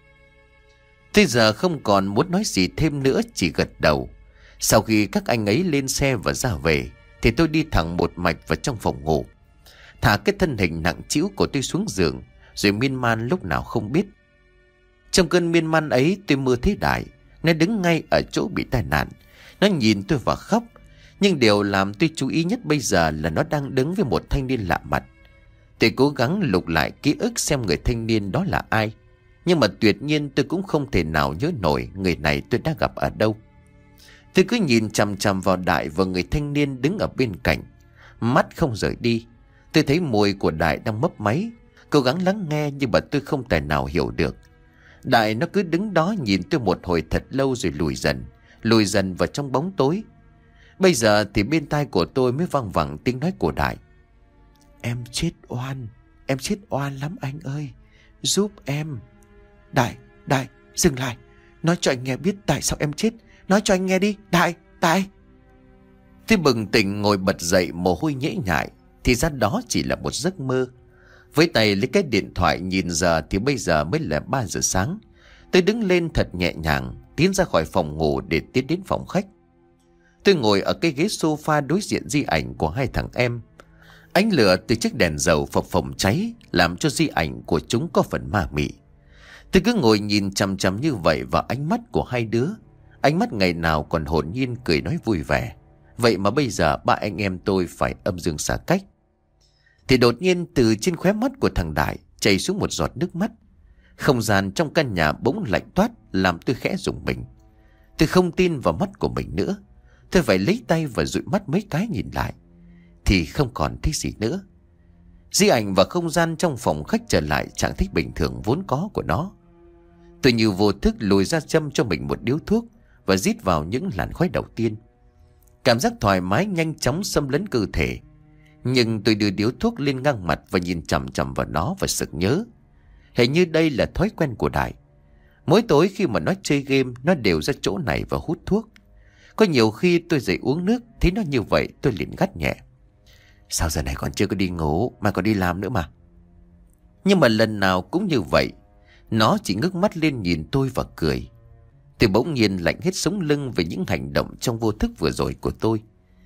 Thế giờ không còn muốn nói gì thêm nữa, chỉ gật đầu. Sau khi các anh ấy lên xe và ra về thì tôi đi thẳng một mạch vào trong phòng ngủ, thả cái thân hình nặng trĩu của tôi xuống giường, rồi miên man lúc nào không biết. Trong cơn miên man ấy tôi mơ thấy Đại. Nó đứng ngay ở chỗ bị tai nạn. Nó nhìn tôi và khóc. Nhưng điều làm tôi chú ý nhất bây giờ là nó đang đứng với một thanh niên lạ mặt. Tôi cố gắng lục lại ký ức xem người thanh niên đó là ai, nhưng mà tuyệt nhiên tôi cũng không thể nào nhớ nổi người này tôi đã gặp ở đâu. Tôi cứ nhìn chằm chằm vào Đại và người thanh niên đứng ở bên cạnh, mắt không rời đi. Tôi thấy môi của Đại đang mấp máy, cố gắng lắng nghe nhưng mà tôi không thể nào hiểu được. Đại nó cứ đứng đó nhìn tôi một hồi thật lâu rồi lùi dần, lùi dần vào trong bóng tối. Bây giờ thì bên tai của tôi mới văng vẳng tiếng nói của Đại. Em chết oan, em chết oan lắm anh ơi, giúp em. Đại, Đại, dừng lại, nói cho anh nghe biết tại sao em chết. Nói cho anh nghe đi, Đại, Đại. Tôi bừng tỉnh ngồi bật dậy, mồ hôi nhễ nhại. Thì ra đó chỉ là một giấc mơ. Với tay lấy cái điện thoại nhìn giờ thì bây giờ mới là ba giờ sáng. Tôi đứng lên thật nhẹ nhàng, tiến ra khỏi phòng ngủ để tiến đến phòng khách. Tôi ngồi ở cái ghế sofa đối diện di ảnh của hai thằng em. Ánh lửa từ chiếc đèn dầu phập phồng cháy, làm cho di ảnh của chúng có phần ma mị. Tôi cứ ngồi nhìn chằm chằm như vậy vào ánh mắt của hai đứa. Ánh mắt ngày nào còn hồn nhiên cười nói vui vẻ. Vậy mà bây giờ ba anh em tôi phải âm dương xa cách. Thì đột nhiên từ trên khóe mắt của thằng Đại chảy xuống một giọt nước mắt. Không gian trong căn nhà bỗng lạnh toát, làm tôi khẽ rùng mình. Tôi không tin vào mắt của mình nữa. Tôi phải lấy tay và dụi mắt mấy cái nhìn lại, thì không còn thấy gì nữa. Di ảnh và không gian trong phòng khách trở lại trạng thái bình thường vốn có của nó. Tôi như vô thức lùi ra châm cho mình một điếu thuốc và rít vào những làn khói đầu tiên. Cảm giác thoải mái nhanh chóng xâm lấn cơ thể. Nhưng tôi đưa điếu thuốc lên ngang mặt và nhìn chằm chằm vào nó và sực nhớ. Hình như đây là thói quen của Đại. Mỗi tối khi mà nó chơi game, nó đều ra chỗ này và hút thuốc. Có nhiều khi tôi dậy uống nước, thấy nó như vậy tôi liền gắt nhẹ. Sao giờ này còn chưa có đi ngủ mà còn đi làm nữa mà. Nhưng mà lần nào cũng như vậy. Nó chỉ ngước mắt lên nhìn tôi và cười. Tôi bỗng nhiên lạnh hết sống lưng về những hành động trong vô thức vừa rồi của tôi.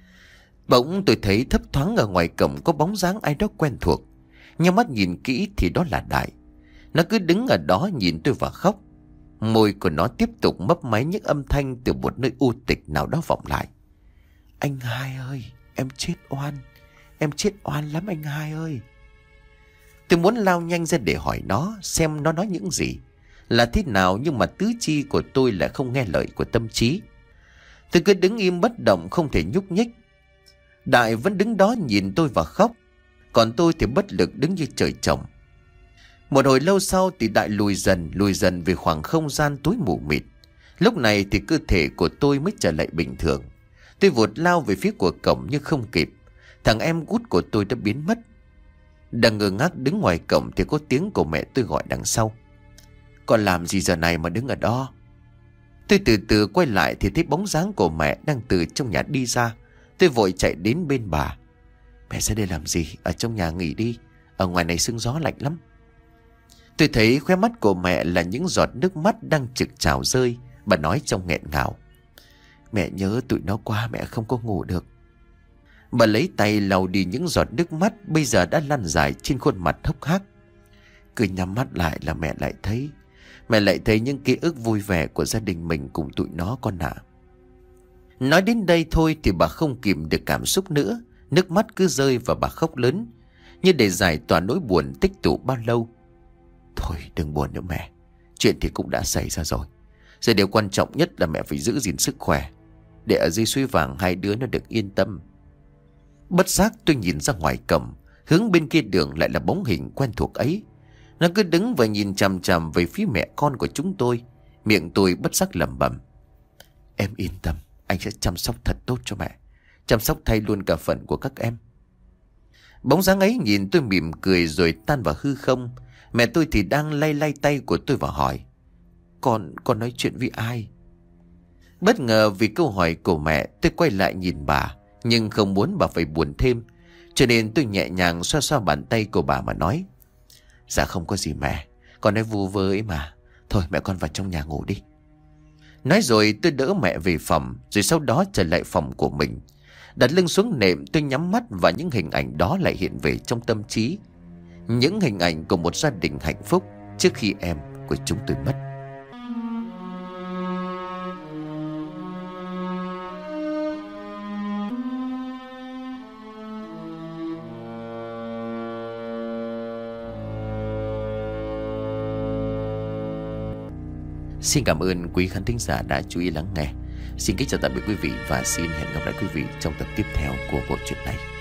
Bỗng tôi thấy thấp thoáng ở ngoài cổng có bóng dáng ai đó quen thuộc. Nhưng mắt nhìn kỹ thì đó là Đại. Nó cứ đứng ở đó nhìn tôi và khóc. Môi của nó tiếp tục mấp máy những âm thanh từ một nơi u tịch nào đó vọng lại. Anh hai ơi, em chết oan. Em chết oan lắm anh hai ơi. Tôi muốn lao nhanh ra để hỏi nó xem nó nói những gì, là thế nào, nhưng mà tứ chi của tôi lại không nghe lời của tâm trí. Tôi cứ đứng im bất động, không thể nhúc nhích. Đại vẫn đứng đó nhìn tôi và khóc, còn tôi thì bất lực đứng như trời trồng. Một hồi lâu sau thì Đại lùi dần lùi dần về khoảng không gian tối mù mịt. Lúc này thì cơ thể của tôi mới trở lại bình thường. Tôi vụt lao về phía của cổng nhưng không kịp. Thằng em út của tôi đã biến mất. Đang ngơ ngác đứng ngoài cổng thì có tiếng của mẹ tôi gọi đằng sau. Con làm gì giờ này mà đứng ở đó? Tôi từ từ quay lại thì thấy bóng dáng của mẹ đang từ trong nhà đi ra. Tôi vội chạy đến bên bà. Mẹ ra đây làm gì? Ở trong nhà nghỉ đi. Ở ngoài này sương gió lạnh lắm. Tôi thấy khóe mắt của mẹ là những giọt nước mắt đang trực trào rơi. Bà nói trong nghẹn ngào. Mẹ nhớ tụi nó quá, mẹ không có ngủ được. Bà lấy tay lau đi những giọt nước mắt bây giờ đã lăn dài trên khuôn mặt hốc hác. Cứ nhắm mắt lại là mẹ lại thấy. Mẹ lại thấy những ký ức vui vẻ của gia đình mình cùng tụi nó con ạ. Nói đến đây thôi thì bà không kìm được cảm xúc nữa. Nước mắt cứ rơi và bà khóc lớn, như để giải tỏa nỗi buồn tích tụ bao lâu. Thôi đừng buồn nữa mẹ. Chuyện thì cũng đã xảy ra rồi. Giờ điều quan trọng nhất là mẹ phải giữ gìn sức khỏe, để ở dưới suối vàng hai đứa nó được yên tâm. Bất giác tôi nhìn ra ngoài cổng. Hướng bên kia đường lại là bóng hình quen thuộc ấy. Nó cứ đứng và nhìn chằm chằm về phía mẹ con của chúng tôi. Miệng tôi bất giác lẩm bẩm. Em yên tâm, anh sẽ chăm sóc thật tốt cho mẹ. Chăm sóc thay luôn cả phận của các em. Bóng dáng ấy nhìn tôi mỉm cười rồi tan vào hư không. Mẹ tôi thì đang lay lay tay của tôi và hỏi. Con, con nói chuyện với ai? Bất ngờ vì câu hỏi của mẹ, tôi quay lại nhìn bà. Nhưng không muốn bà phải buồn thêm, cho nên tôi nhẹ nhàng xoa xoa bàn tay của bà mà nói. Dạ không có gì mẹ, con nói vu vơ ấy mà. Thôi mẹ con vào trong nhà ngủ đi. Nói rồi tôi đỡ mẹ về phòng, rồi sau đó trở lại phòng của mình. Đặt lưng xuống nệm, tôi nhắm mắt và những hình ảnh đó lại hiện về trong tâm trí. Những hình ảnh của một gia đình hạnh phúc trước khi em của chúng tôi mất. Xin cảm ơn quý khán thính giả đã chú ý lắng nghe. Xin kính chào tạm biệt quý vị và xin hẹn gặp lại quý vị trong tập tiếp theo của bộ truyện này.